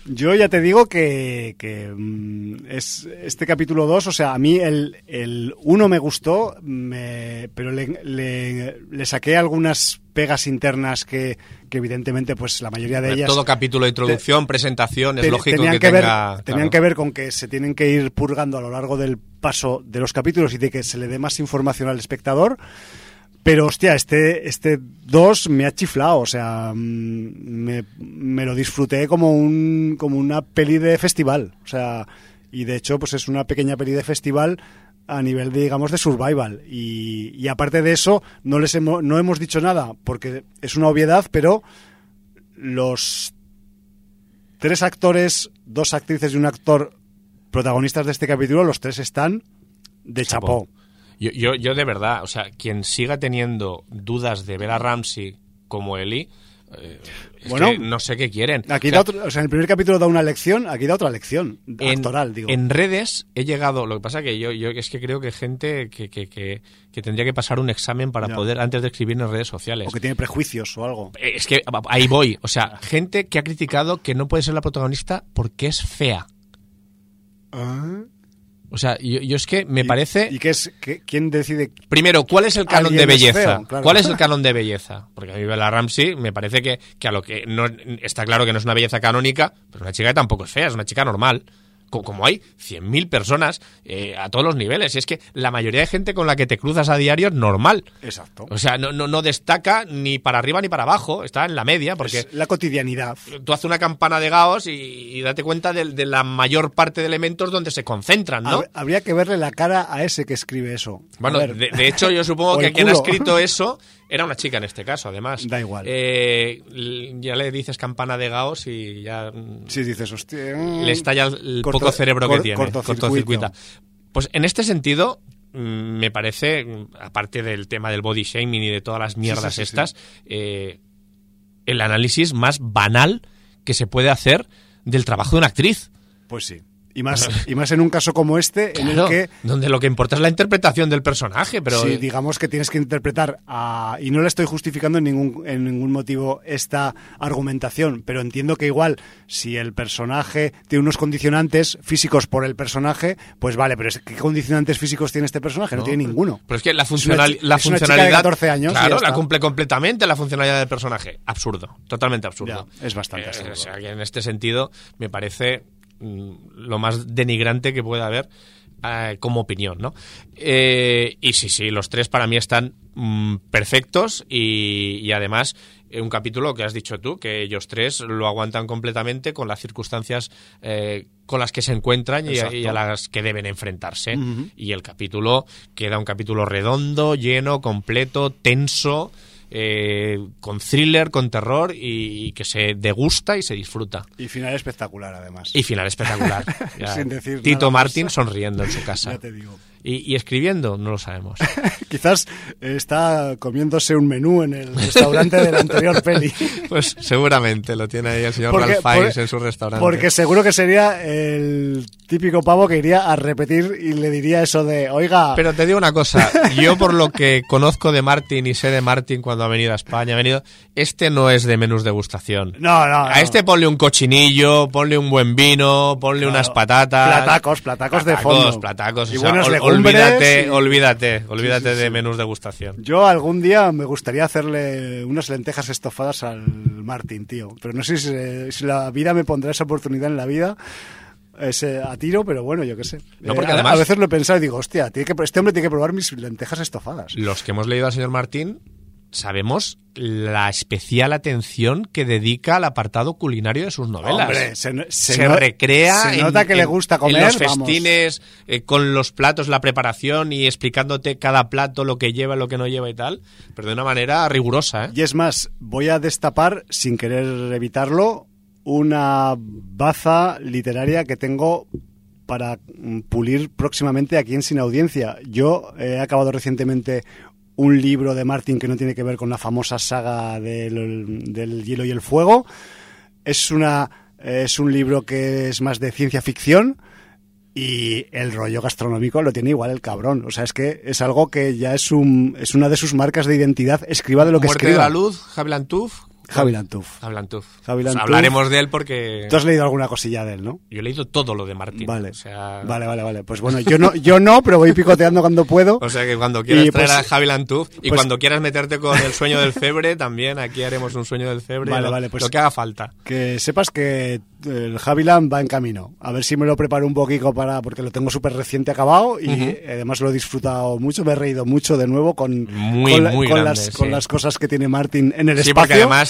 Yo ya te digo que es este capítulo 2, o sea, a mí el 1 me gustó, pero le saqué algunas pegas internas que evidentemente pues la mayoría de ellas... Todo capítulo de introducción, presentación, es lógico que tenga... Tenían que ver con que se tienen que ir purgando a lo largo del paso de los capítulos y de que se le dé más información al espectador. Pero, hostia, este 2 me ha chiflado, o sea, me lo disfruté como una peli de festival, o sea, y de hecho, pues es una pequeña peli de festival a nivel de, digamos, de survival, y aparte de eso, no hemos dicho nada, porque es una obviedad, pero los 3 actores, 2 actrices y un actor protagonistas de este capítulo, los 3 están de chapó. Yo de verdad, o sea, quien siga teniendo dudas de ver a Ramsey como Eli, bueno, que no sé qué quieren. Aquí en el primer capítulo da una lección, aquí da otra lección actoral, digo. En redes he llegado, lo que pasa que yo es que creo que gente que tendría que pasar un examen para poder, antes de escribir en redes sociales. O que tiene prejuicios o algo. Es que ahí voy, o sea, gente que ha criticado que no puede ser la protagonista porque es fea. O sea, yo es que me parece... ¿Y quién decide? Primero, ¿cuál es el canon de belleza? Feo, claro. ¿Cuál es el canon de belleza? Porque a mí Bella Ramsey me parece que a lo que no está claro que no es una belleza canónica, pero una chica que tampoco es fea, es una chica normal. Como hay 100.000 personas a todos los niveles. Y es que la mayoría de gente con la que te cruzas a diario es normal. Exacto. O sea, no destaca ni para arriba ni para abajo. Está en la media. Porque es la cotidianidad. Tú haces una campana de Gauss y date cuenta de la mayor parte de elementos donde se concentran, ¿no? Habría que verle la cara a ese que escribe eso. Bueno, de hecho, yo supongo que quien ha escrito eso era una chica en este caso, además. Da igual. Ya le dices campana de Gauss y ya... Sí, dices, hostia... Le estalla el poco cerebro que tiene. Cortocircuita. Pues en este sentido, me parece, aparte del tema del body shaming y de todas las mierdas estas, el análisis más banal que se puede hacer del trabajo de una actriz. Pues sí. Y más en un caso como este, claro, en el que... Donde lo que importa es la interpretación del personaje, pero... Sí, digamos que tienes que interpretar y no le estoy justificando en ningún motivo esta argumentación, pero entiendo que igual, si el personaje tiene unos condicionantes físicos por el personaje, pues vale, pero ¿qué condicionantes físicos tiene este personaje? No tiene ninguno. Pero es que la funcionalidad... Es una chica de 14 años. Claro, la cumple completamente la funcionalidad del personaje. Absurdo, totalmente absurdo. Ya, es bastante absurdo. O sea, que en este sentido me parece... lo más denigrante que pueda haber como opinión, ¿no? Y sí, los 3 para mí están perfectos y además un capítulo que has dicho tú, que ellos 3 lo aguantan completamente con las circunstancias con las que se encuentran y a las que deben enfrentarse. Uh-huh. Y el capítulo queda un capítulo redondo, lleno, completo, tenso, con thriller, con terror y que se degusta y se disfruta. Y final espectacular, además. Y final espectacular. Sin decir Tito nada Martin más. sonriendo en su casa. Ya te digo. Y escribiendo, no lo sabemos. Quizás está comiéndose un menú en el restaurante de la anterior peli. Pues seguramente lo tiene ahí el señor Ralph Fiennes en su restaurante. Porque seguro que sería el típico pavo que iría a repetir y le diría eso de, oiga... Pero te digo una cosa, yo por lo que conozco de Martin y sé de Martin cuando ha venido a España, este no es de menús degustación. No. A este ponle un cochinillo, ponle un buen vino, ponle unas patatas. Platacos de fondo. Platacos. Y o sea, buenos olvídate de menús degustación. Yo algún día me gustaría hacerle unas lentejas estofadas al Martin, tío. Pero no sé si la vida me pondrá esa oportunidad en la vida a tiro, pero bueno, yo qué sé. No, porque además, a veces lo he pensado y digo, hostia, este hombre tiene que probar mis lentejas estofadas. Los que hemos leído al señor Martín sabemos la especial atención que dedica al apartado culinario de sus novelas. Hombre, se recrea se nota que le gusta comer, en los festines, con los platos, la preparación y explicándote cada plato, lo que lleva, lo que no lleva y tal, pero de una manera rigurosa, ¿eh? Y es más, voy a destapar, sin querer evitarlo, una baza literaria que tengo para pulir próximamente aquí en Sin Audiencia. Yo he acabado recientemente un libro de Martin que no tiene que ver con la famosa saga del hielo y el fuego. Es un libro que es más de ciencia ficción y el rollo gastronómico lo tiene igual el cabrón. O sea, es que es algo que ya es una de sus marcas de identidad. Escriba de lo que Muerte escriba. de la luz, Javier Antuf. Haviland Tuf. Haviland Tuf. Haviland Tuf. Hablaremos de él porque... Tú has leído alguna cosilla de él, ¿no? Yo he leído todo lo de Martín. Vale. O sea... Vale. Pues bueno, yo no, pero voy picoteando cuando puedo. O sea que cuando quieras traer pues, a Haviland Tuf y pues, cuando quieras meterte con el sueño del Febre, también aquí haremos un sueño del Febre. Vale, pues lo que haga falta. Que sepas que el Haviland va en camino. A ver si me lo preparo un poquito porque lo tengo súper reciente acabado y además lo he disfrutado mucho, me he reído mucho de nuevo con las cosas que tiene Martin en el espacio. Sí, porque además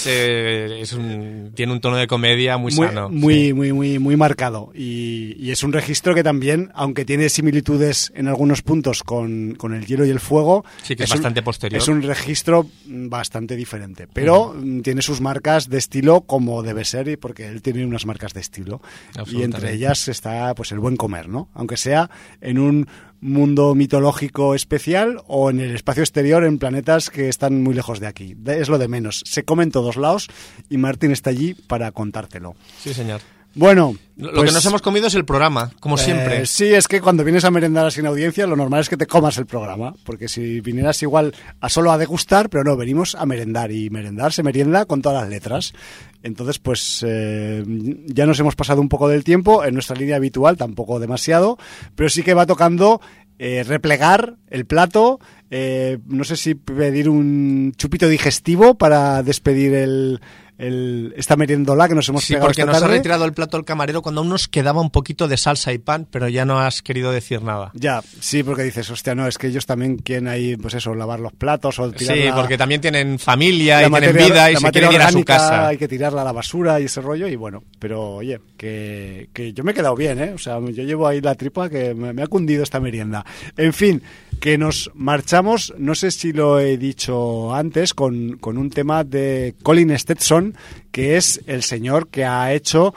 tiene un tono de comedia muy sano. Muy marcado. Y es un registro que también, aunque tiene similitudes en algunos puntos con el hielo y el fuego, sí, que es bastante posterior. Es un registro bastante diferente. Pero tiene sus marcas de estilo como debe ser, y porque él tiene unas marcas de estilo. Y entre ellas está pues el buen comer, ¿no? Aunque sea en un mundo mitológico especial o en el espacio exterior en planetas que están muy lejos de aquí. Es lo de menos. Se come en todos lados y Martín está allí para contártelo. Sí, señor. Bueno, lo que nos hemos comido es el programa, como siempre. Sí, es que cuando vienes a merendar sin audiencia, lo normal es que te comas el programa, porque si vinieras igual solo a degustar, pero no, venimos a merendar, y merendar se merienda con todas las letras. Entonces, pues ya nos hemos pasado un poco del tiempo, en nuestra línea habitual, tampoco demasiado, pero sí que va tocando replegar el plato, no sé si pedir un chupito digestivo para despedir esta meriendola que nos hemos pegado esta tarde. Sí, porque nos ha retirado el plato el camarero cuando aún nos quedaba un poquito de salsa y pan, pero ya no has querido decir nada. Ya, sí, porque dices, hostia, no, es que ellos también quieren ahí, pues eso, lavar los platos o tirar. Sí, porque también tienen familia y tienen vida y se quieren ir a su casa. Hay que tirarla a la basura y ese rollo, y bueno, pero oye, que yo me he quedado bien, ¿eh? O sea, yo llevo ahí la tripa que me ha cundido esta merienda. En fin, que nos marchamos, no sé si lo he dicho antes, con un tema de Colin Stetson, que es el señor que ha hecho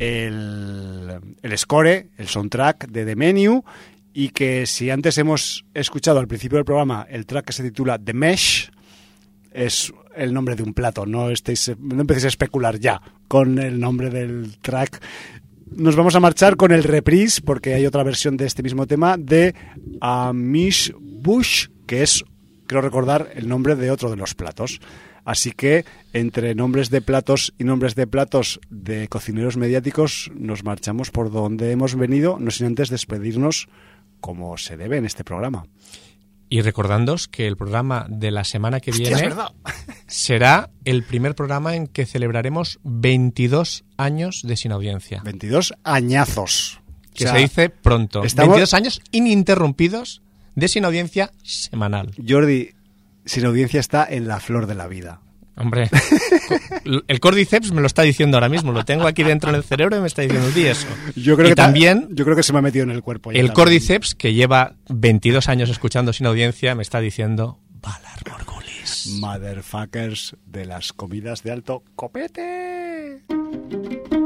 el score, el soundtrack de The Menu, y que si antes hemos escuchado al principio del programa el track que se titula The Mesh, es el nombre de un plato, no empecéis a especular ya con el nombre del track. Nos vamos a marchar con el reprise, porque hay otra versión de este mismo tema de Amish Bush, que es, creo recordar, el nombre de otro de los platos. Así que entre nombres de platos y nombres de platos de cocineros mediáticos nos marchamos por donde hemos venido, no sin antes despedirnos como se debe en este programa. Y recordándoos que el programa de la semana que viene será el primer programa en que celebraremos 22 años de Sin Audiencia. 22 añazos. Que se dice pronto. 22 años ininterrumpidos de Sin Audiencia semanal. Jordi, Sin Audiencia está en la flor de la vida. Hombre, el Cordyceps me lo está diciendo ahora mismo, lo tengo aquí dentro del cerebro y me está diciendo, di eso. Yo creo que se me ha metido en el cuerpo. El Cordyceps, que lleva 22 años escuchando Sin Audiencia, me está diciendo, Valar Morghulis. Motherfuckers de las comidas de alto copete.